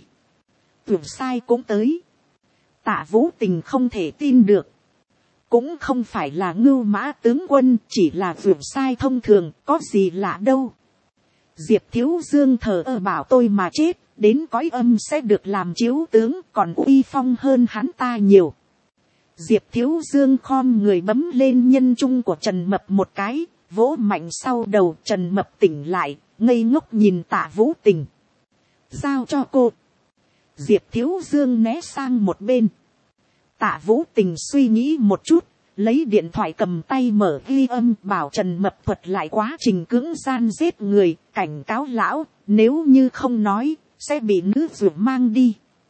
sai cũng tới. Tạ Vũ Tình không thể tin được, cũng không phải là Ngưu Mã tướng quân, chỉ là tưởng sai thông thường, có gì lạ đâu. Diệp Thiếu Dương thờ ơ bảo tôi mà chết, đến cõi âm sẽ được làm chiếu tướng, còn uy phong hơn hắn ta nhiều. Diệp Thiếu Dương khom người bấm lên nhân trung của Trần Mập một cái, vỗ mạnh sau đầu. Trần Mập tỉnh lại, ngây ngốc nhìn Tạ Vũ Tình. Giao cho cô. Diệp Thiếu Dương né sang một bên. Tạ Vũ Tình suy nghĩ một chút, lấy điện thoại cầm tay mở ghi âm, bảo Trần Mập thuật lại quá trình cưỡng gian giết người, cảnh cáo lão, nếu như không nói, sẽ bị nữ dược mang đi.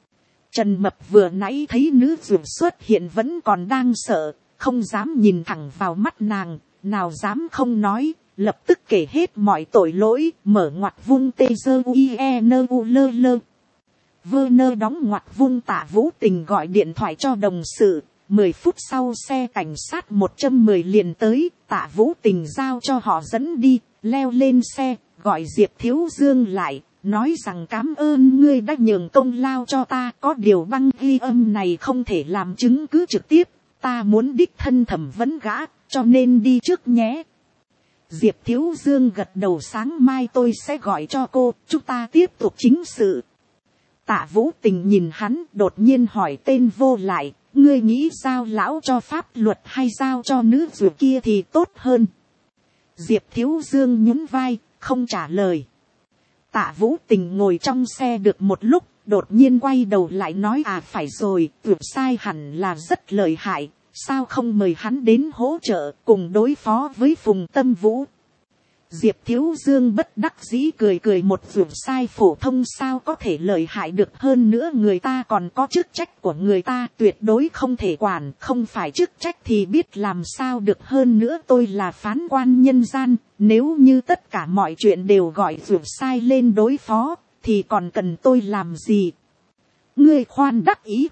Trần Mập vừa nãy thấy nữ dược xuất hiện vẫn còn đang sợ, không dám nhìn thẳng vào mắt nàng, nào dám không nói, lập tức kể hết mọi tội lỗi, mở ngoặc vung tê dơ uie nơ u lơ lơ. Vơ nơ đóng ngoặc vung. Tạ Vũ Tình gọi điện thoại cho đồng sự, 10 phút sau xe cảnh sát 110 liền tới. Tạ Vũ Tình giao cho họ dẫn đi, leo lên xe, gọi Diệp Thiếu Dương lại, nói rằng cám ơn ngươi đã nhường công lao cho ta, có điều băng ghi âm này không thể làm chứng cứ trực tiếp, ta muốn đích thân thẩm vấn gã, cho nên đi trước nhé. Diệp Thiếu Dương gật đầu, sáng mai tôi sẽ gọi cho cô, chúng ta tiếp tục chính sự. Tạ Vũ Tình nhìn hắn, đột nhiên hỏi tên vô lại, ngươi nghĩ giao lão cho pháp luật hay giao cho nữ dược kia thì tốt hơn. Diệp Thiếu Dương nhún vai, không trả lời. Tạ Vũ Tình ngồi trong xe được một lúc, đột nhiên quay đầu lại nói phải rồi, tưởng sai hẳn là rất lợi hại, sao không mời hắn đến hỗ trợ cùng đối phó với Phùng Tâm Vũ. Diệp Thiếu Dương bất đắc dĩ cười cười, một tưởng sai phổ thông sao có thể lợi hại được, hơn nữa người ta còn có chức trách của người ta, tuyệt đối không thể quản, không phải chức trách thì biết làm sao được, hơn nữa tôi là phán quan nhân gian, nếu như tất cả mọi chuyện đều gọi tưởng sai lên đối phó, thì còn cần tôi làm gì. Ngươi khoan đắc ý.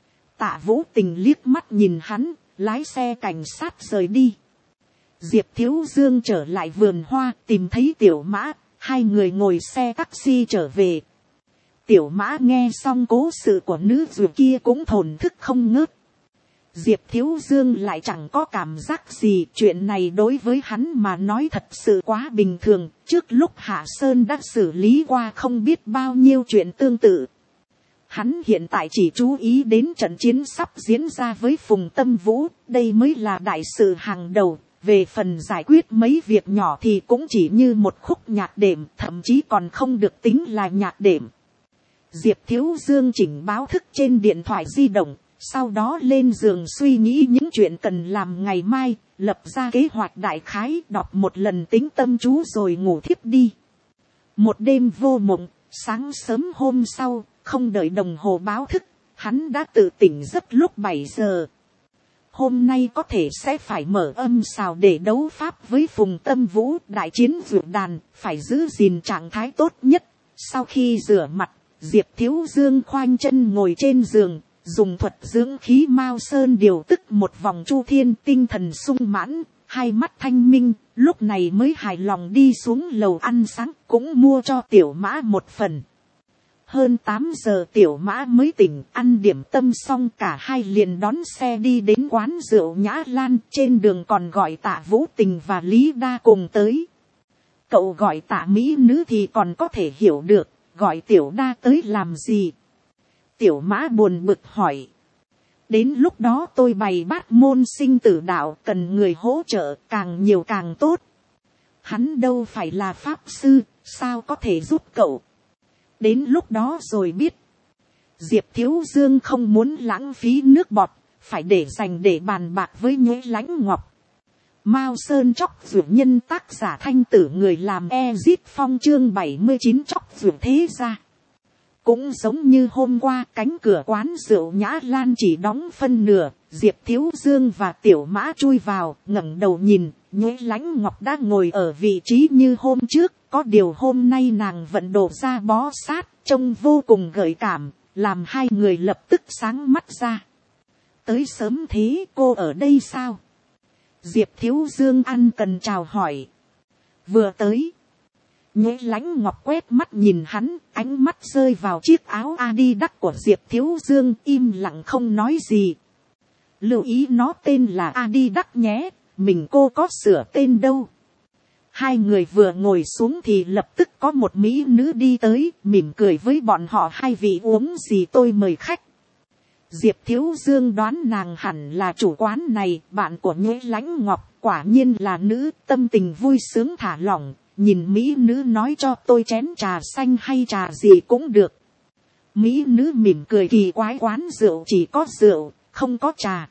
Tạ Vũ Tình liếc mắt nhìn hắn, lái xe cảnh sát rời đi. Diệp Thiếu Dương trở lại vườn hoa, tìm thấy Tiểu Mã, hai người ngồi xe taxi trở về. Tiểu Mã nghe xong cố sự của nữ dược kia cũng thổn thức không ngớt. Diệp Thiếu Dương lại chẳng có cảm giác gì, chuyện này đối với hắn mà nói thật sự quá bình thường, trước lúc Hạ Sơn đã xử lý qua không biết bao nhiêu chuyện tương tự. Hắn hiện tại chỉ chú ý đến trận chiến sắp diễn ra với Phùng Tâm Vũ, đây mới là đại sự hàng đầu. Về phần giải quyết mấy việc nhỏ thì cũng chỉ như một khúc nhạc đệm, thậm chí còn không được tính là nhạc đệm. Diệp Thiếu Dương chỉnh báo thức trên điện thoại di động, sau đó lên giường suy nghĩ những chuyện cần làm ngày mai, lập ra kế hoạch đại khái, đọc một lần tính tâm chú rồi ngủ thiếp đi. Một đêm vô mộng, sáng sớm hôm sau, không đợi đồng hồ báo thức, hắn đã tự tỉnh giấc lúc 7 giờ. Hôm nay có thể sẽ phải mở âm xào để đấu pháp với Phùng Tâm Vũ, đại chiến vượt đàn, phải giữ gìn trạng thái tốt nhất. Sau khi rửa mặt, Diệp Thiếu Dương khoanh chân ngồi trên giường, dùng thuật dưỡng khí Mao Sơn điều tức một vòng chu thiên, tinh thần sung mãn, hai mắt thanh minh, lúc này mới hài lòng đi xuống lầu ăn sáng, cũng mua cho Tiểu Mã một phần. Hơn 8 giờ Tiểu Mã mới tỉnh, ăn điểm tâm xong cả hai liền đón xe đi đến quán rượu Nhã Lan, trên đường còn gọi Tạ Vũ Tình và Lý Đa cùng tới. Cậu gọi Tạ mỹ nữ thì còn có thể hiểu được, gọi Tiểu Đa tới làm gì? Tiểu Mã buồn bực hỏi. Đến lúc đó tôi bày bát môn sinh tử đạo, cần người hỗ trợ càng nhiều càng tốt. Hắn đâu phải là pháp sư, sao có thể giúp cậu? Đến lúc đó rồi biết. Diệp Thiếu Dương không muốn lãng phí nước bọt, phải để dành để bàn bạc với Nhuế Lãnh Ngọc. Mao Sơn chóc vượt nhân, tác giả Thanh Tử, người làm Ezit Phong, chương 79 chóc vượt thế gia. Cũng giống như hôm qua, cánh cửa quán rượu Nhã Lan chỉ đóng phân nửa, Diệp Thiếu Dương và Tiểu Mã chui vào, ngẩng đầu nhìn, Nhuế Lãnh Ngọc đã ngồi ở vị trí như hôm trước, có điều hôm nay nàng vận đổ ra bó sát, trông vô cùng gợi cảm, làm hai người lập tức sáng mắt ra. Tới sớm thế, cô ở đây sao? Diệp Thiếu Dương ăn cần chào hỏi. Vừa tới. Nhuế Lãnh Ngọc quét mắt nhìn hắn, ánh mắt rơi vào chiếc áo Adidas của Diệp Thiếu Dương, im lặng không nói gì. Lưu ý nó tên là Adidas nhé, mình cô có sửa tên đâu. Hai người vừa ngồi xuống thì lập tức có một mỹ nữ đi tới, mỉm cười với bọn họ. Hai vị uống gì tôi mời khách. Diệp Thiếu Dương đoán nàng hẳn là chủ quán này, bạn của Nhuế Lãnh Ngọc, quả nhiên là nữ, tâm tình vui sướng thả lỏng, nhìn mỹ nữ nói cho tôi chén trà xanh hay trà gì cũng được. Mỹ nữ mỉm cười, kỳ quái, quán rượu chỉ có rượu, không có trà.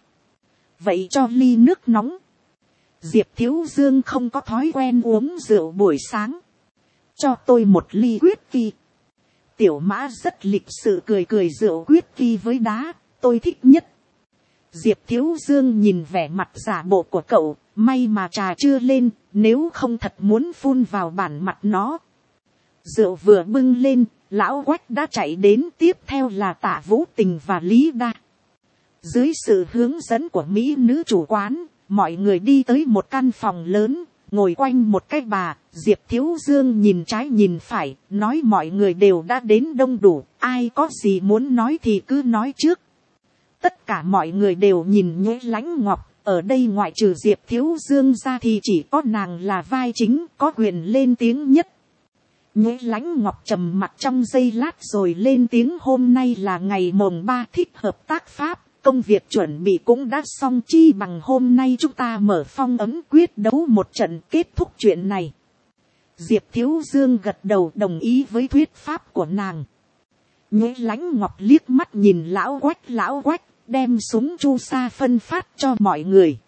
Vậy cho ly nước nóng. Diệp Thiếu Dương không có thói quen uống rượu buổi sáng. Cho tôi một ly whisky. Tiểu Mã rất lịch sự cười cười, rượu whisky với đá, tôi thích nhất. Diệp Thiếu Dương nhìn vẻ mặt giả bộ của cậu, may mà trà chưa lên, nếu không thật muốn phun vào bản mặt nó. Rượu vừa bưng lên, Lão Quách đã chạy đến, tiếp theo là Tạ Vũ Tình và Lý Đa. Dưới sự hướng dẫn của mỹ nữ chủ quán, mọi người đi tới một căn phòng lớn, ngồi quanh một cái bà. Diệp Thiếu Dương nhìn trái nhìn phải, nói mọi người đều đã đến đông đủ, ai có gì muốn nói thì cứ nói trước. Tất cả mọi người đều nhìn Nhuế Lãnh Ngọc, ở đây ngoại trừ Diệp Thiếu Dương ra thì chỉ có nàng là vai chính, có quyền lên tiếng nhất. Nhuế Lãnh Ngọc trầm mặt trong giây lát rồi lên tiếng, hôm nay là ngày mồng 3 thích hợp tác pháp, công việc chuẩn bị cũng đã xong, chi bằng hôm nay chúng ta mở phong ấn quyết đấu một trận kết thúc chuyện này. Diệp Thiếu Dương gật đầu đồng ý với thuyết pháp của nàng. Nhuế Lãnh Ngọc liếc mắt nhìn Lão Quách, đem súng chu sa phân phát cho mọi người.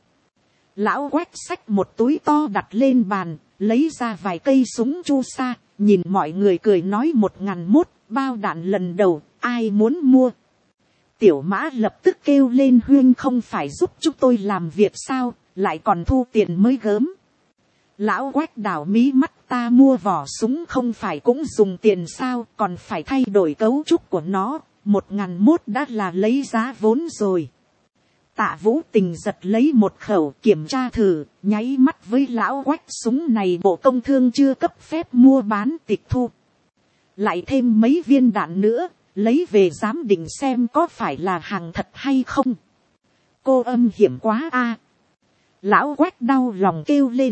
Lão Quách xách một túi to đặt lên bàn, lấy ra vài cây súng chu sa, nhìn mọi người cười nói 1001 bao đạn lần đầu, ai muốn mua. Tiểu Mã lập tức kêu lên, Huyên không phải giúp chúng tôi làm việc sao, lại còn thu tiền mới gớm. Lão Quách đảo mí mắt, ta mua vỏ súng không phải cũng dùng tiền sao, còn phải thay đổi cấu trúc của nó, 1001 đã là lấy giá vốn rồi. Tạ Vũ Tình giật lấy một khẩu kiểm tra thử, nháy mắt với Lão Quách, súng này Bộ Công Thương chưa cấp phép mua bán, tịch thu. Lại thêm mấy viên đạn nữa, lấy về giám định xem có phải là hàng thật hay không. Cô âm hiểm quá a. Lão Quách đau lòng kêu lên.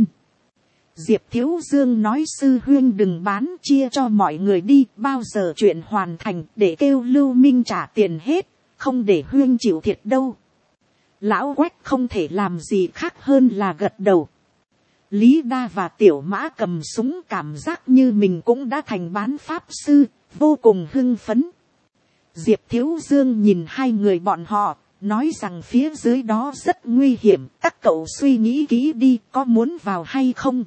Diệp Thiếu Dương nói, sư huyên đừng bán, chia cho mọi người đi, bao giờ chuyện hoàn thành để kêu Lưu Minh trả tiền hết, không để huyên chịu thiệt đâu. Lão Quách không thể làm gì khác hơn là gật đầu. Lý Đa và Tiểu Mã cầm súng, cảm giác như mình cũng đã thành bán pháp sư, vô cùng hưng phấn. Diệp Thiếu Dương nhìn hai người bọn họ, nói rằng phía dưới đó rất nguy hiểm, các cậu suy nghĩ kỹ đi, có muốn vào hay không?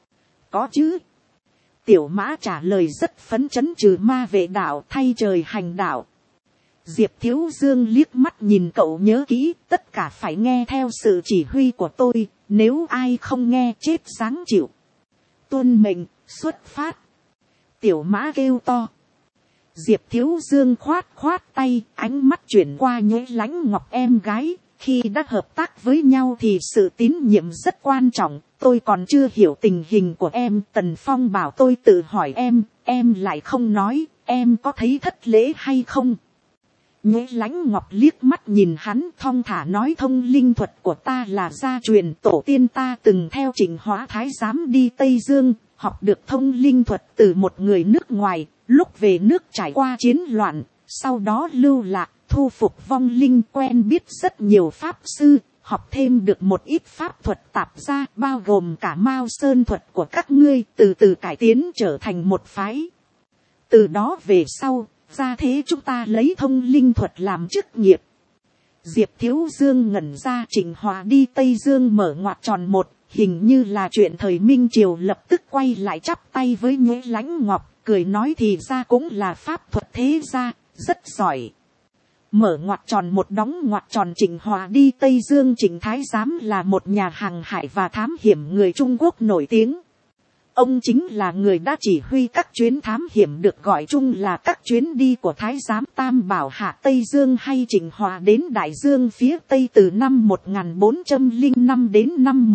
Có chứ. Tiểu Mã trả lời rất phấn chấn, trừ ma vệ đạo, thay trời hành đạo. Diệp Thiếu Dương liếc mắt nhìn cậu, nhớ kỹ, tất cả phải nghe theo sự chỉ huy của tôi, nếu ai không nghe chết sáng chịu. Tuân mệnh, xuất phát. Tiểu Mã kêu to. Diệp Thiếu Dương khoát tay, ánh mắt chuyển qua Nhuế Lãnh Ngọc em gái. Khi đã hợp tác với nhau thì sự tín nhiệm rất quan trọng. Tôi còn chưa hiểu tình hình của em. Tần Phong bảo tôi tự hỏi em lại không nói. Em có thấy thất lễ hay không? Nhuế Lãnh Ngọc liếc mắt nhìn hắn, thong thả nói, thông linh thuật của ta là gia truyền, tổ tiên ta từng theo Trịnh Hóa Thái giám đi Tây Dương, học được thông linh thuật từ một người nước ngoài. Lúc về nước trải qua chiến loạn, sau đó lưu lạc, thu phục vong linh, quen biết rất nhiều pháp sư, học thêm được một ít pháp thuật tạp gia, bao gồm cả Mao Sơn thuật của các ngươi, từ từ cải tiến trở thành một phái. Từ đó về sau, ra thế chúng ta lấy thông linh thuật làm chức nghiệp. Diệp Thiếu Dương ngẩn ra. Trịnh Hòa đi Tây Dương mở ngoặc tròn một, hình như là chuyện thời Minh Triều, lập tức quay lại chắp tay với Nhuế Lãnh Ngọc, cười nói thì ra cũng là pháp thuật thế gia, rất giỏi. Mở ngoặc tròn một đóng ngoặc tròn. Trịnh Hòa đi Tây Dương. Trịnh Thái Giám là một nhà hàng hải và thám hiểm người Trung Quốc nổi tiếng. Ông chính là người đã chỉ huy các chuyến thám hiểm được gọi chung là các chuyến đi của Thái Giám Tam Bảo hạ Tây Dương hay Trịnh Hòa đến Đại Dương phía Tây từ năm 1405 đến năm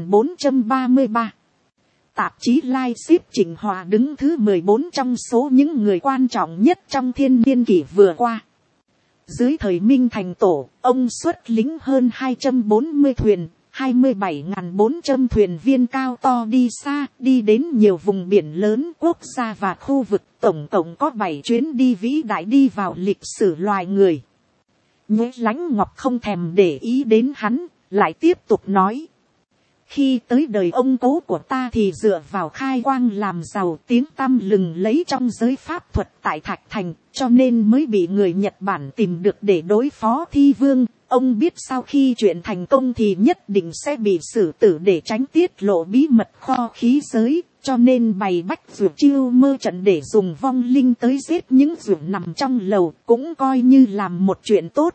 1433. Tạp chí Life Ship Trịnh Hòa đứng thứ 14 trong số những người quan trọng nhất trong thiên niên kỷ vừa qua. Dưới thời Minh thành tổ, ông xuất lính hơn 240 thuyền, 27.400 thuyền viên cao to đi xa, đi đến nhiều vùng biển lớn, quốc gia và khu vực. Tổng cộng có 7 chuyến đi vĩ đại đi vào lịch sử loài người. Nhuế Lãnh Ngọc không thèm để ý đến hắn, lại tiếp tục nói. Khi tới đời ông cố của ta thì dựa vào khai quang làm giàu, tiếng tăm lừng lấy trong giới pháp thuật tại Thạch Thành, cho nên mới bị người Nhật Bản tìm được để đối phó Thi Vương. Ông biết sau khi chuyện thành công thì nhất định sẽ bị xử tử để tránh tiết lộ bí mật kho khí giới, cho nên bày bách dược chiêu mơ trận để dùng vong linh tới giết những dược nằm trong lầu, cũng coi như làm một chuyện tốt.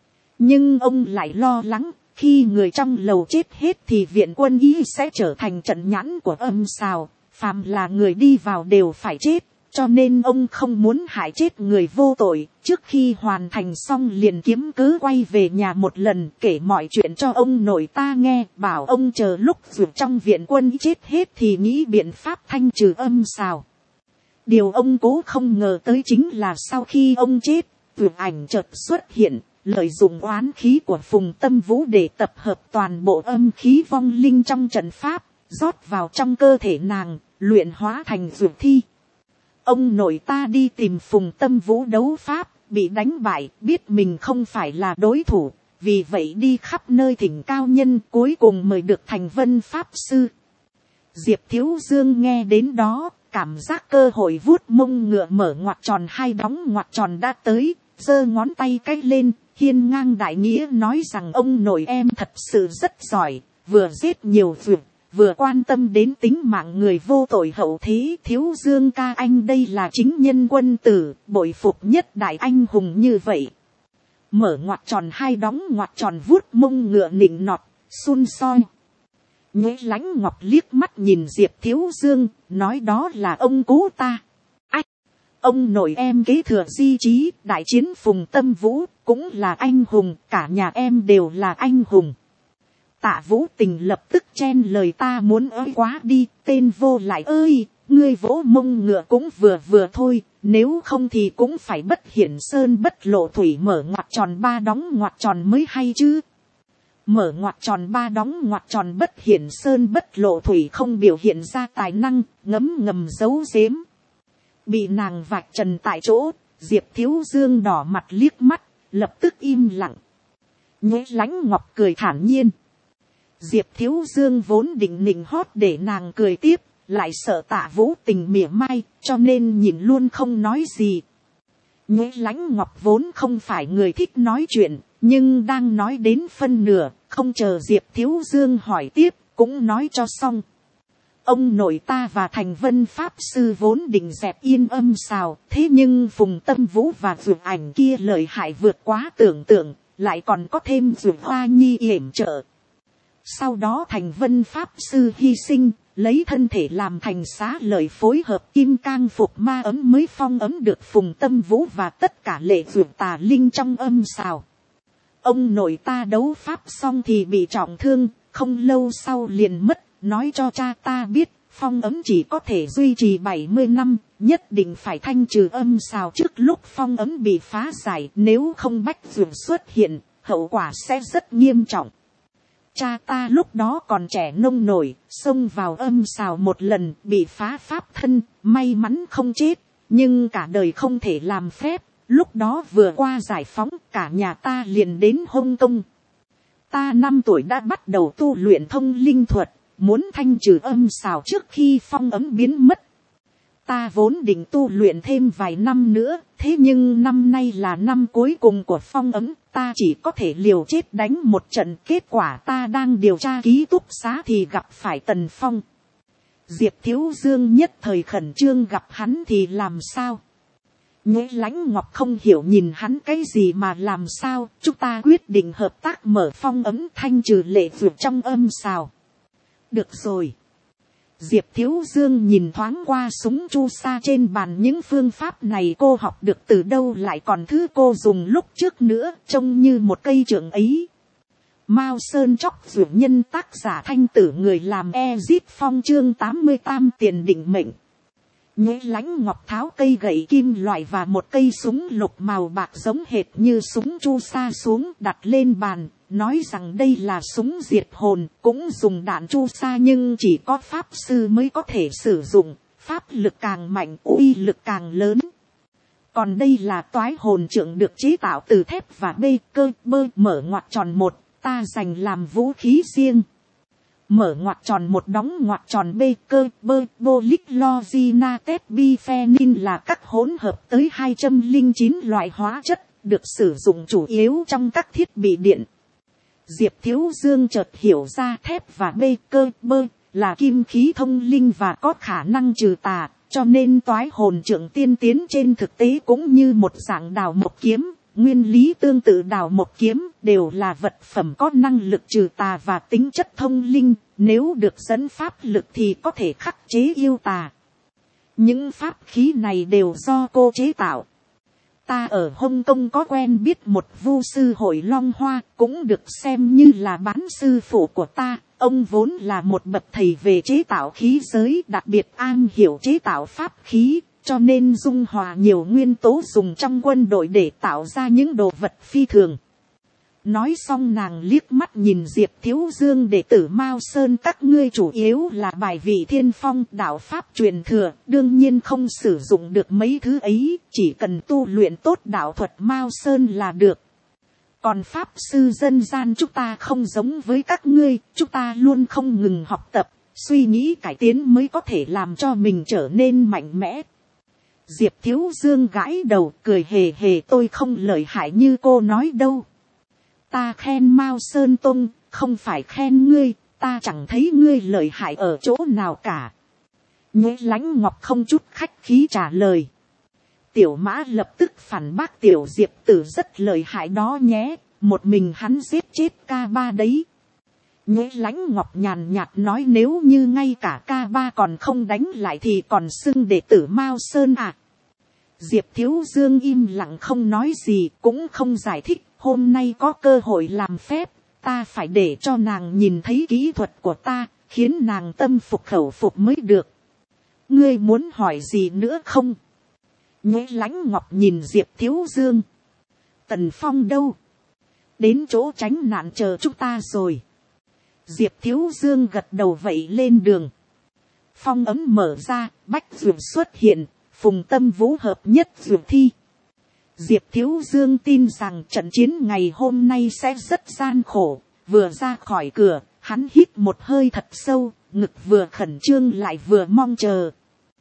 Nhưng ông lại lo lắng, khi người trong lầu chết hết thì viện quân ý sẽ trở thành trận nhãn của âm xào, phàm là người đi vào đều phải chết, cho nên ông không muốn hại chết người vô tội. Trước khi hoàn thành xong liền kiếm cớ quay về nhà một lần, kể mọi chuyện cho ông nội ta nghe, bảo ông chờ lúc dược trong viện quân chết hết thì nghĩ biện pháp thanh trừ âm xào. Điều ông cố không ngờ tới chính là sau khi ông chết, dược ảnh chợt xuất hiện, lợi dụng oán khí của Phùng Tâm Vũ để tập hợp toàn bộ âm khí vong linh trong trận pháp, rót vào trong cơ thể nàng, luyện hóa thành dược thi. Ông nội ta đi tìm Phùng Tâm Vũ đấu pháp, bị đánh bại, biết mình không phải là đối thủ, vì vậy đi khắp nơi thỉnh cao nhân, cuối cùng mời được Thành Vân Pháp Sư. Diệp Thiếu Dương nghe đến đó, cảm giác cơ hội vuốt mông ngựa mở ngoặc tròn hai đóng ngoặc tròn đã tới, giơ ngón tay cái lên, hiên ngang đại nghĩa nói rằng ông nội em thật sự rất giỏi, vừa giết nhiều việc, vừa quan tâm đến tính mạng người vô tội hậu thế. Thiếu Dương ca anh đây là chính nhân quân tử, bội phục nhất đại anh hùng như vậy. Mở ngoặc tròn hai đóng ngoặc tròn vuốt mông ngựa nịnh nọt, xun soi. Nhuế Lãnh Ngọc liếc mắt nhìn Diệp Thiếu Dương, nói đó là ông cố ta. Ách, ông nội em kế thừa di chí, đại chiến Phùng Tâm Vũ, cũng là anh hùng, cả nhà em đều là anh hùng. Tạ Vũ Tình lập tức chen lời ta muốn ơi quá đi, tên vô lại ơi, ngươi vỗ mông ngựa cũng vừa thôi, nếu không thì cũng phải bất hiển sơn bất lộ thủy. Mở ngoặc tròn ba đóng ngoặc tròn mới hay chứ. Mở ngoặc tròn ba đóng ngoặc tròn bất hiển sơn bất lộ thủy không biểu hiện ra tài năng, ngấm giấu giếm. Bị nàng vạch trần tại chỗ, Diệp Thiếu Dương đỏ mặt liếc mắt, lập tức im lặng. Nhuế Lãnh Ngọc cười thản nhiên. Diệp Thiếu Dương vốn định nịnh hót để nàng cười tiếp, lại sợ Tạ Vũ Tình mỉa mai, cho nên nhìn luôn không nói gì. Nhuế Lãnh Ngọc vốn không phải người thích nói chuyện, nhưng đang nói đến phân nửa, không chờ Diệp Thiếu Dương hỏi tiếp, cũng nói cho xong. Ông nội ta và Thành Vân Pháp Sư vốn định dẹp yên âm xào, thế nhưng Phùng Tâm Vũ và Dược Ảnh kia lợi hại vượt quá tưởng tượng, lại còn có thêm Dược Hoa Nhi yểm trợ. Sau đó Thành Vân Pháp Sư hy sinh, lấy thân thể làm thành xá lợi phối hợp kim cang phục ma ấm mới phong ấm được Phùng Tâm Vũ và tất cả lệ dược tà linh trong âm xào. Ông nội ta đấu pháp xong thì bị trọng thương, không lâu sau liền mất, nói cho cha ta biết, phong ấm chỉ có thể duy trì 70 năm, nhất định phải thanh trừ âm xào trước lúc phong ấm bị phá giải, nếu không bách dược xuất hiện, hậu quả sẽ rất nghiêm trọng. Cha ta lúc đó còn trẻ nông nổi, xông vào âm xào một lần, bị phá pháp thân, may mắn không chết, nhưng cả đời không thể làm phép. Lúc đó vừa qua giải phóng, cả nhà ta liền đến Hong Kong. Ta 5 tuổi đã bắt đầu tu luyện thông linh thuật, muốn thanh trừ âm xào trước khi phong ấm biến mất. ta vốn định tu luyện thêm vài năm nữa, thế nhưng năm nay là năm cuối cùng của phong ấm, ta chỉ có thể liều chết đánh một trận. Kết quả ta đang điều tra ký túc xá thì gặp phải Tần Phong. Diệp Thiếu Dương nhất thời khẩn trương, gặp hắn thì làm sao? Nhế Lãnh Ngọc không hiểu nhìn hắn cái gì mà làm sao, chúng ta quyết định hợp tác mở phong ấm, thanh trừ lệ vượt trong âm xào. Được rồi. Diệp Thiếu Dương nhìn thoáng qua súng chu sa trên bàn, những phương pháp này cô học được từ đâu, lại còn thứ cô dùng lúc trước nữa, trông như một cây trượng ấy. Mao Sơn Chóc Dược Nhân, tác giả Thanh Tử, người làm Ezip Phong, chương 88 tiền định mệnh. Nhế Lãnh Ngọc tháo cây gậy kim loại và một cây súng lục màu bạc giống hệt như súng chu sa xuống, đặt lên bàn, nói rằng đây là súng diệt hồn, cũng dùng đạn chu sa nhưng chỉ có pháp sư mới có thể sử dụng, pháp lực càng mạnh uy lực càng lớn. Còn đây là toái hồn trượng, được chế tạo từ thép và bê cơ bơ mở ngoặc tròn một, ta dành làm vũ khí riêng. Mở ngoặc tròn một đóng ngoặc tròn bê cơ bơ bolic logina tép biphenin là các hỗn hợp tới 209 loại hóa chất, được sử dụng chủ yếu trong các thiết bị điện. Diệp Thiếu Dương chợt hiểu ra thép và bê cơ bơ là kim khí thông linh và có khả năng trừ tà, cho nên toái hồn trượng tiên tiến trên thực tế cũng như một dạng đào mộc kiếm. Nguyên lý tương tự đào mộc kiếm, đều là vật phẩm có năng lực trừ tà và tính chất thông linh, nếu được dẫn pháp lực thì có thể khắc chế yêu tà. Những pháp khí này đều do cô chế tạo. Ta ở Hồng Kông có quen biết một vu sư hội Long Hoa, cũng được xem như là bán sư phụ của ta. Ông vốn là một bậc thầy về chế tạo khí giới, đặc biệt am hiểu chế tạo pháp khí, cho nên dung hòa nhiều nguyên tố dùng trong quân đội để tạo ra những đồ vật phi thường. Nói xong nàng liếc mắt nhìn Diệp Thiếu Dương, đệ tử Mao Sơn các ngươi chủ yếu là bài vị thiên phong đạo pháp truyền thừa, đương nhiên không sử dụng được mấy thứ ấy, chỉ cần tu luyện tốt đạo thuật Mao Sơn là được. Còn pháp sư dân gian chúng ta không giống với các ngươi, chúng ta luôn không ngừng học tập, suy nghĩ cải tiến mới có thể làm cho mình trở nên mạnh mẽ. Diệp Thiếu Dương gãi đầu cười hề hề, tôi không lợi hại như cô nói đâu. Ta khen Mao Sơn Tông, không phải khen ngươi, ta chẳng thấy ngươi lợi hại ở chỗ nào cả. Nhế Lãnh Ngọc không chút khách khí trả lời. Tiểu Mã lập tức phản bác, Tiểu Diệp Tử rất lợi hại đó nhé, một mình hắn giết chết K3 đấy. Nhế Lãnh Ngọc nhàn nhạt nói, nếu như ngay cả K3 còn không đánh lại thì còn xưng đệ tử Mao Sơn à. Diệp Thiếu Dương im lặng không nói gì, cũng không giải thích. Hôm nay có cơ hội làm phép, ta phải để cho nàng nhìn thấy kỹ thuật của ta, khiến nàng tâm phục khẩu phục mới được. Ngươi muốn hỏi gì nữa không? Nhế Lãnh Ngọc nhìn Diệp Thiếu Dương. Tần Phong đâu? Đến chỗ tránh nạn chờ chúng ta rồi. Diệp Thiếu Dương gật đầu, vậy lên đường. Phong ấm mở ra, Bách Dược xuất hiện, Phùng Tâm Vũ hợp nhất dược thi. Diệp Thiếu Dương tin rằng trận chiến ngày hôm nay sẽ rất gian khổ. Vừa ra khỏi cửa, hắn hít một hơi thật sâu, ngực vừa khẩn trương lại vừa mong chờ.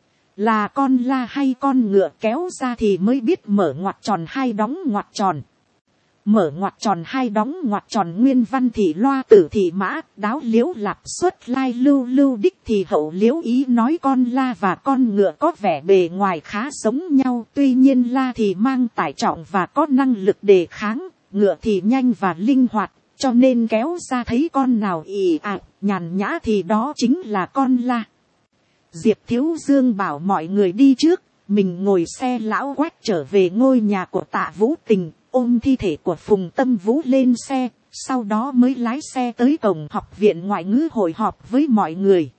Là con la hay con ngựa kéo ra thì mới biết mở ngoặc tròn hai đóng ngoặc tròn. Mở ngoặc tròn hai đóng ngoặc tròn, nguyên văn thị loa tử thị mã, đáo liễu lạp xuất lai lưu lưu đích thì hậu liễu ý, nói con la và con ngựa có vẻ bề ngoài khá giống nhau, tuy nhiên la thì mang tải trọng và có năng lực đề kháng, ngựa thì nhanh và linh hoạt, cho nên kéo ra thấy con nào ì ạt, nhàn nhã thì đó chính là con la. Diệp Thiếu Dương bảo mọi người đi trước, mình ngồi xe lão Quách trở về ngôi nhà của Tạ Vũ Tình, ôm thi thể của Phùng Tâm Vũ lên xe, sau đó mới lái xe tới cổng học viện ngoại ngữ hội họp với mọi người.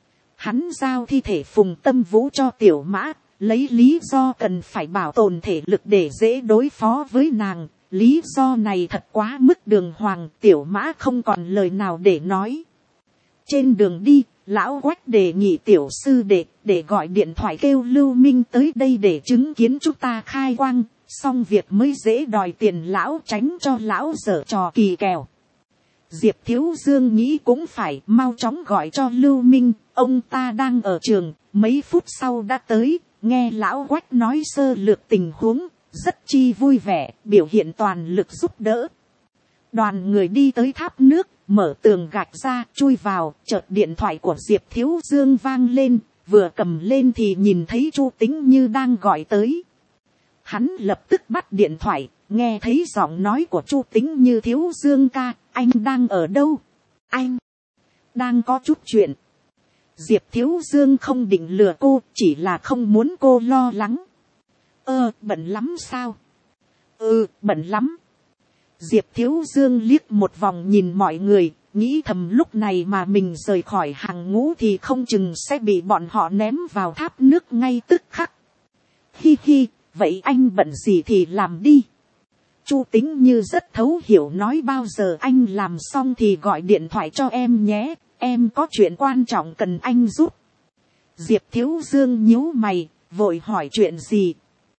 Hắn giao thi thể Phùng Tâm Vũ cho Tiểu Mã, lấy lý do cần phải bảo tồn thể lực để dễ đối phó với nàng. Lý do này thật quá mức đường hoàng, Tiểu Mã không còn lời nào để nói. Trên đường đi, lão Quách đề nghị tiểu sư để gọi điện thoại kêu Lưu Minh tới đây để chứng kiến chúng ta khai quang, xong việc mới dễ đòi tiền lão, tránh cho lão giở trò kỳ kèo. Diệp Thiếu Dương nghĩ cũng phải, mau chóng gọi cho Lưu Minh, ông ta đang ở trường, mấy phút sau đã tới, nghe lão Quách nói sơ lược tình huống, rất chi vui vẻ, biểu hiện toàn lực giúp đỡ. Đoàn người đi tới tháp nước, mở tường gạch ra, chui vào, chợt điện thoại của Diệp Thiếu Dương vang lên, vừa cầm lên thì nhìn thấy Chu Tĩnh Như đang gọi tới. Hắn lập tức bắt điện thoại, nghe thấy giọng nói của Chu Tĩnh Như: Thiếu Dương ca, anh đang ở đâu? Anh đang có chút chuyện. Diệp Thiếu Dương không định lừa cô, chỉ là không muốn cô lo lắng. Bận lắm sao? Bận lắm. Diệp Thiếu Dương liếc một vòng nhìn mọi người, nghĩ thầm lúc này mà mình rời khỏi hàng ngũ thì không chừng sẽ bị bọn họ ném vào tháp nước ngay tức khắc. Hi hi, vậy anh bận gì thì làm đi. Chu Tĩnh Như rất thấu hiểu nói: bao giờ anh làm xong thì gọi điện thoại cho em nhé, em có chuyện quan trọng cần anh giúp. Diệp Thiếu Dương nhíu mày, vội hỏi: chuyện gì?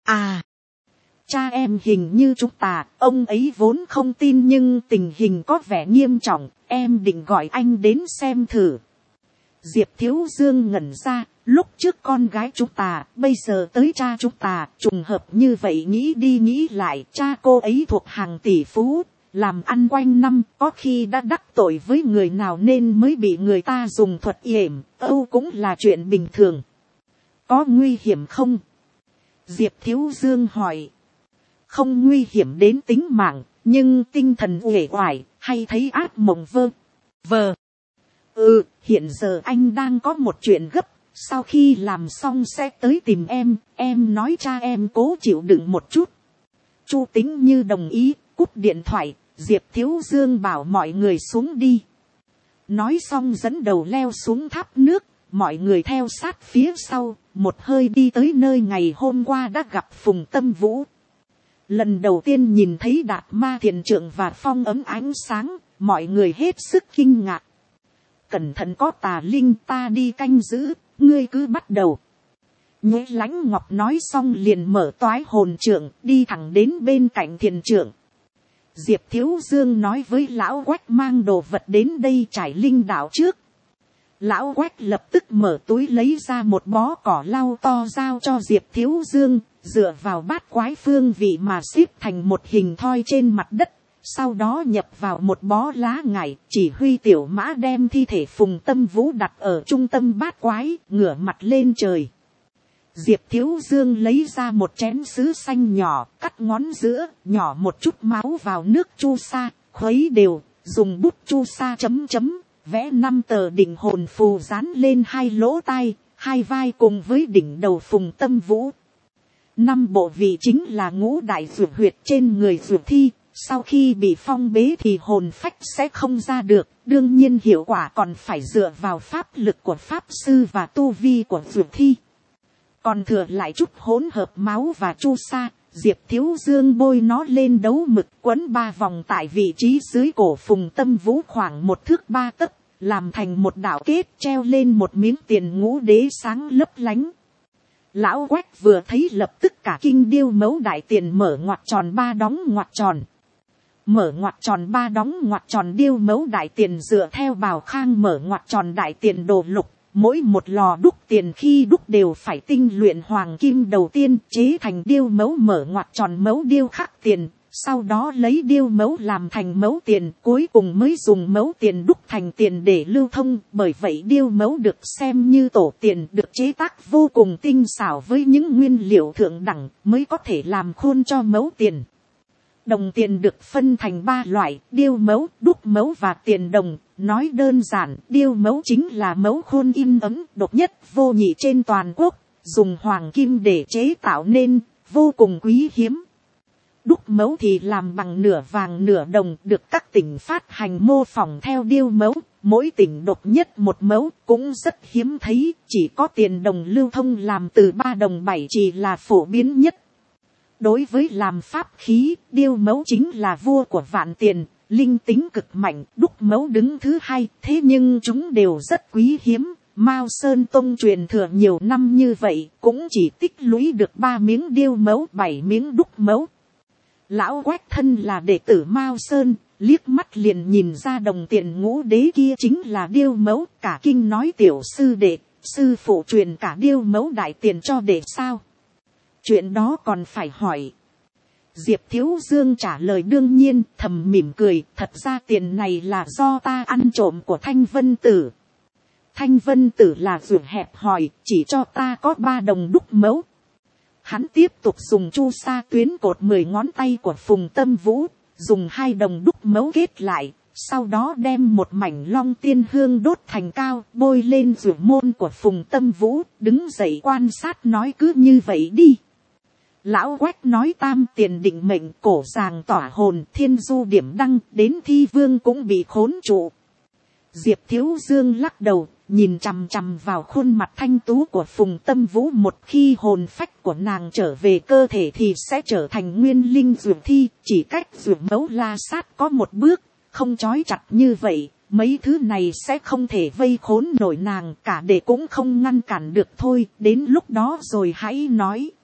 Cha em hình như chúng ta, ông ấy vốn không tin nhưng tình hình có vẻ nghiêm trọng, em định gọi anh đến xem thử. Diệp Thiếu Dương ngẩn ra, lúc trước con gái chúng ta, bây giờ tới cha chúng ta, trùng hợp như vậy. Nghĩ đi nghĩ lại, cha cô ấy thuộc hàng tỷ phú, làm ăn quanh năm, có khi đã đắc tội với người nào nên mới bị người ta dùng thuật yểm, cũng là chuyện bình thường. Có nguy hiểm không? Diệp Thiếu Dương hỏi. Không nguy hiểm đến tính mạng, nhưng tinh thần uể oải, hay thấy ác mộng vơ vờ. Hiện giờ anh đang có một chuyện gấp, sau khi làm xong sẽ tới tìm em nói cha em cố chịu đựng một chút. Chu Tĩnh Như đồng ý, cúp điện thoại. Diệp Thiếu Dương bảo mọi người xuống đi. Nói xong dẫn đầu leo xuống tháp nước, mọi người theo sát phía sau, một hơi đi tới nơi ngày hôm qua đã gặp Phùng Tâm Vũ. Lần đầu tiên nhìn thấy Đạt Ma Thiền Trượng và phong ấm ánh sáng, mọi người hết sức kinh ngạc. Cẩn thận có tà linh, ta đi canh giữ, ngươi cứ bắt đầu. Nhuế Lãnh Ngọc nói xong liền mở toái hồn trượng, đi thẳng đến bên cạnh thiền trượng. Diệp Thiếu Dương nói với lão Quách mang đồ vật đến đây trải linh đạo trước. Lão Quách lập tức mở túi lấy ra một bó cỏ lau to giao cho Diệp Thiếu Dương, dựa vào bát quái phương vị mà xếp thành một hình thoi trên mặt đất, sau đó nhập vào một bó lá ngải, chỉ huy tiểu mã đem thi thể Phùng Tâm Vũ đặt ở trung tâm bát quái, ngửa mặt lên trời. Diệp Thiếu Dương lấy ra một chén sứ xanh nhỏ, cắt ngón giữa, nhỏ một chút máu vào nước chu sa, khuấy đều, dùng bút chu sa chấm chấm, vẽ 5 tờ định hồn phù dán lên 2 lỗ tai, 2 vai cùng với đỉnh đầu Phùng Tâm Vũ. 5 bộ vị chính là ngũ đại dược huyệt trên người dược thi, sau khi bị phong bế thì hồn phách sẽ không ra được, đương nhiên hiệu quả còn phải dựa vào pháp lực của pháp sư và tu vi của dược thi. Còn thừa lại chút hỗn hợp máu và chu sa, Diệp Thiếu Dương bôi nó lên đấu mực, quấn 3 vòng tại vị trí dưới cổ Phùng Tâm Vũ khoảng 1 thước 3 tấc, làm thành một đạo kết, treo lên một miếng tiền ngũ đế sáng lấp lánh. Lão Quách vừa thấy lập tức cả kinh, điêu mấu đại tiền mở ngoặc tròn 3 đóng ngoặc tròn. Mở ngoặc tròn 3 đóng ngoặc tròn điêu mấu đại tiền dựa theo bào khang mở ngoặc tròn đại tiền đồ lục. Mỗi một lò đúc tiền khi đúc đều phải tinh luyện hoàng kim đầu tiên chế thành điêu mấu mở ngoặc tròn mấu điêu khắc tiền. Sau đó lấy điêu mấu làm thành mấu tiền, cuối cùng mới dùng mấu tiền đúc thành tiền để lưu thông. Bởi vậy điêu mấu được xem như tổ tiền, được chế tác vô cùng tinh xảo với những nguyên liệu thượng đẳng mới có thể làm khuôn cho mấu tiền. Đồng tiền được phân thành 3 loại, điêu mấu, đúc mấu và tiền đồng. Nói đơn giản, điêu mấu chính là mấu khuôn in ấn độc nhất vô nhị trên toàn quốc, dùng hoàng kim để chế tạo nên, vô cùng quý hiếm. Đúc mấu thì làm bằng nửa vàng nửa đồng, được các tỉnh phát hành mô phỏng theo điêu mấu, mỗi tỉnh độc nhất một mấu, cũng rất hiếm thấy, chỉ có tiền đồng lưu thông làm từ 3 đồng 7 chỉ là phổ biến nhất. Đối với làm pháp khí, điêu mấu chính là vua của vạn tiền, linh tính cực mạnh, đúc mấu đứng thứ 2, thế nhưng chúng đều rất quý hiếm. Mao Sơn Tông truyền thừa nhiều năm như vậy, cũng chỉ tích lũy được 3 miếng điêu mấu, 7 miếng đúc mấu. Lão Quách thân là đệ tử Mao Sơn, liếc mắt liền nhìn ra đồng tiền ngũ đế kia chính là điêu mấu, cả kinh nói: tiểu sư đệ, sư phụ truyền cả điêu mẫu đại tiền cho để sao, chuyện đó còn phải hỏi. Diệp Thiếu Dương trả lời đương nhiên, thầm mỉm cười, thật ra tiền này là do ta ăn trộm của Thanh Vân Tử. Thanh Vân Tử là ruộng hẹp hòi, chỉ cho ta có 3 đồng đúc mẫu. Hắn tiếp tục dùng chu sa tuyến cột 10 ngón tay của Phùng Tâm Vũ, dùng 2 đồng đúc mẫu kết lại, sau đó đem một mảnh long tiên hương đốt thành cao, bôi lên ruộng môn của Phùng Tâm Vũ, đứng dậy quan sát nói cứ như vậy đi. Lão Quách nói tam tiền định mệnh, cổ giàng tỏa hồn, thiên du điểm đăng, đến thi vương cũng bị khốn trụ. Diệp Thiếu Dương lắc đầu, nhìn chằm chằm vào khuôn mặt thanh tú của Phùng Tâm Vũ, một khi hồn phách của nàng trở về cơ thể thì sẽ trở thành nguyên linh dược thi, chỉ cách dược mẫu la sát có một bước, không trói chặt như vậy, mấy thứ này sẽ không thể vây khốn nổi nàng, cả để cũng không ngăn cản được thôi, đến lúc đó rồi hãy nói.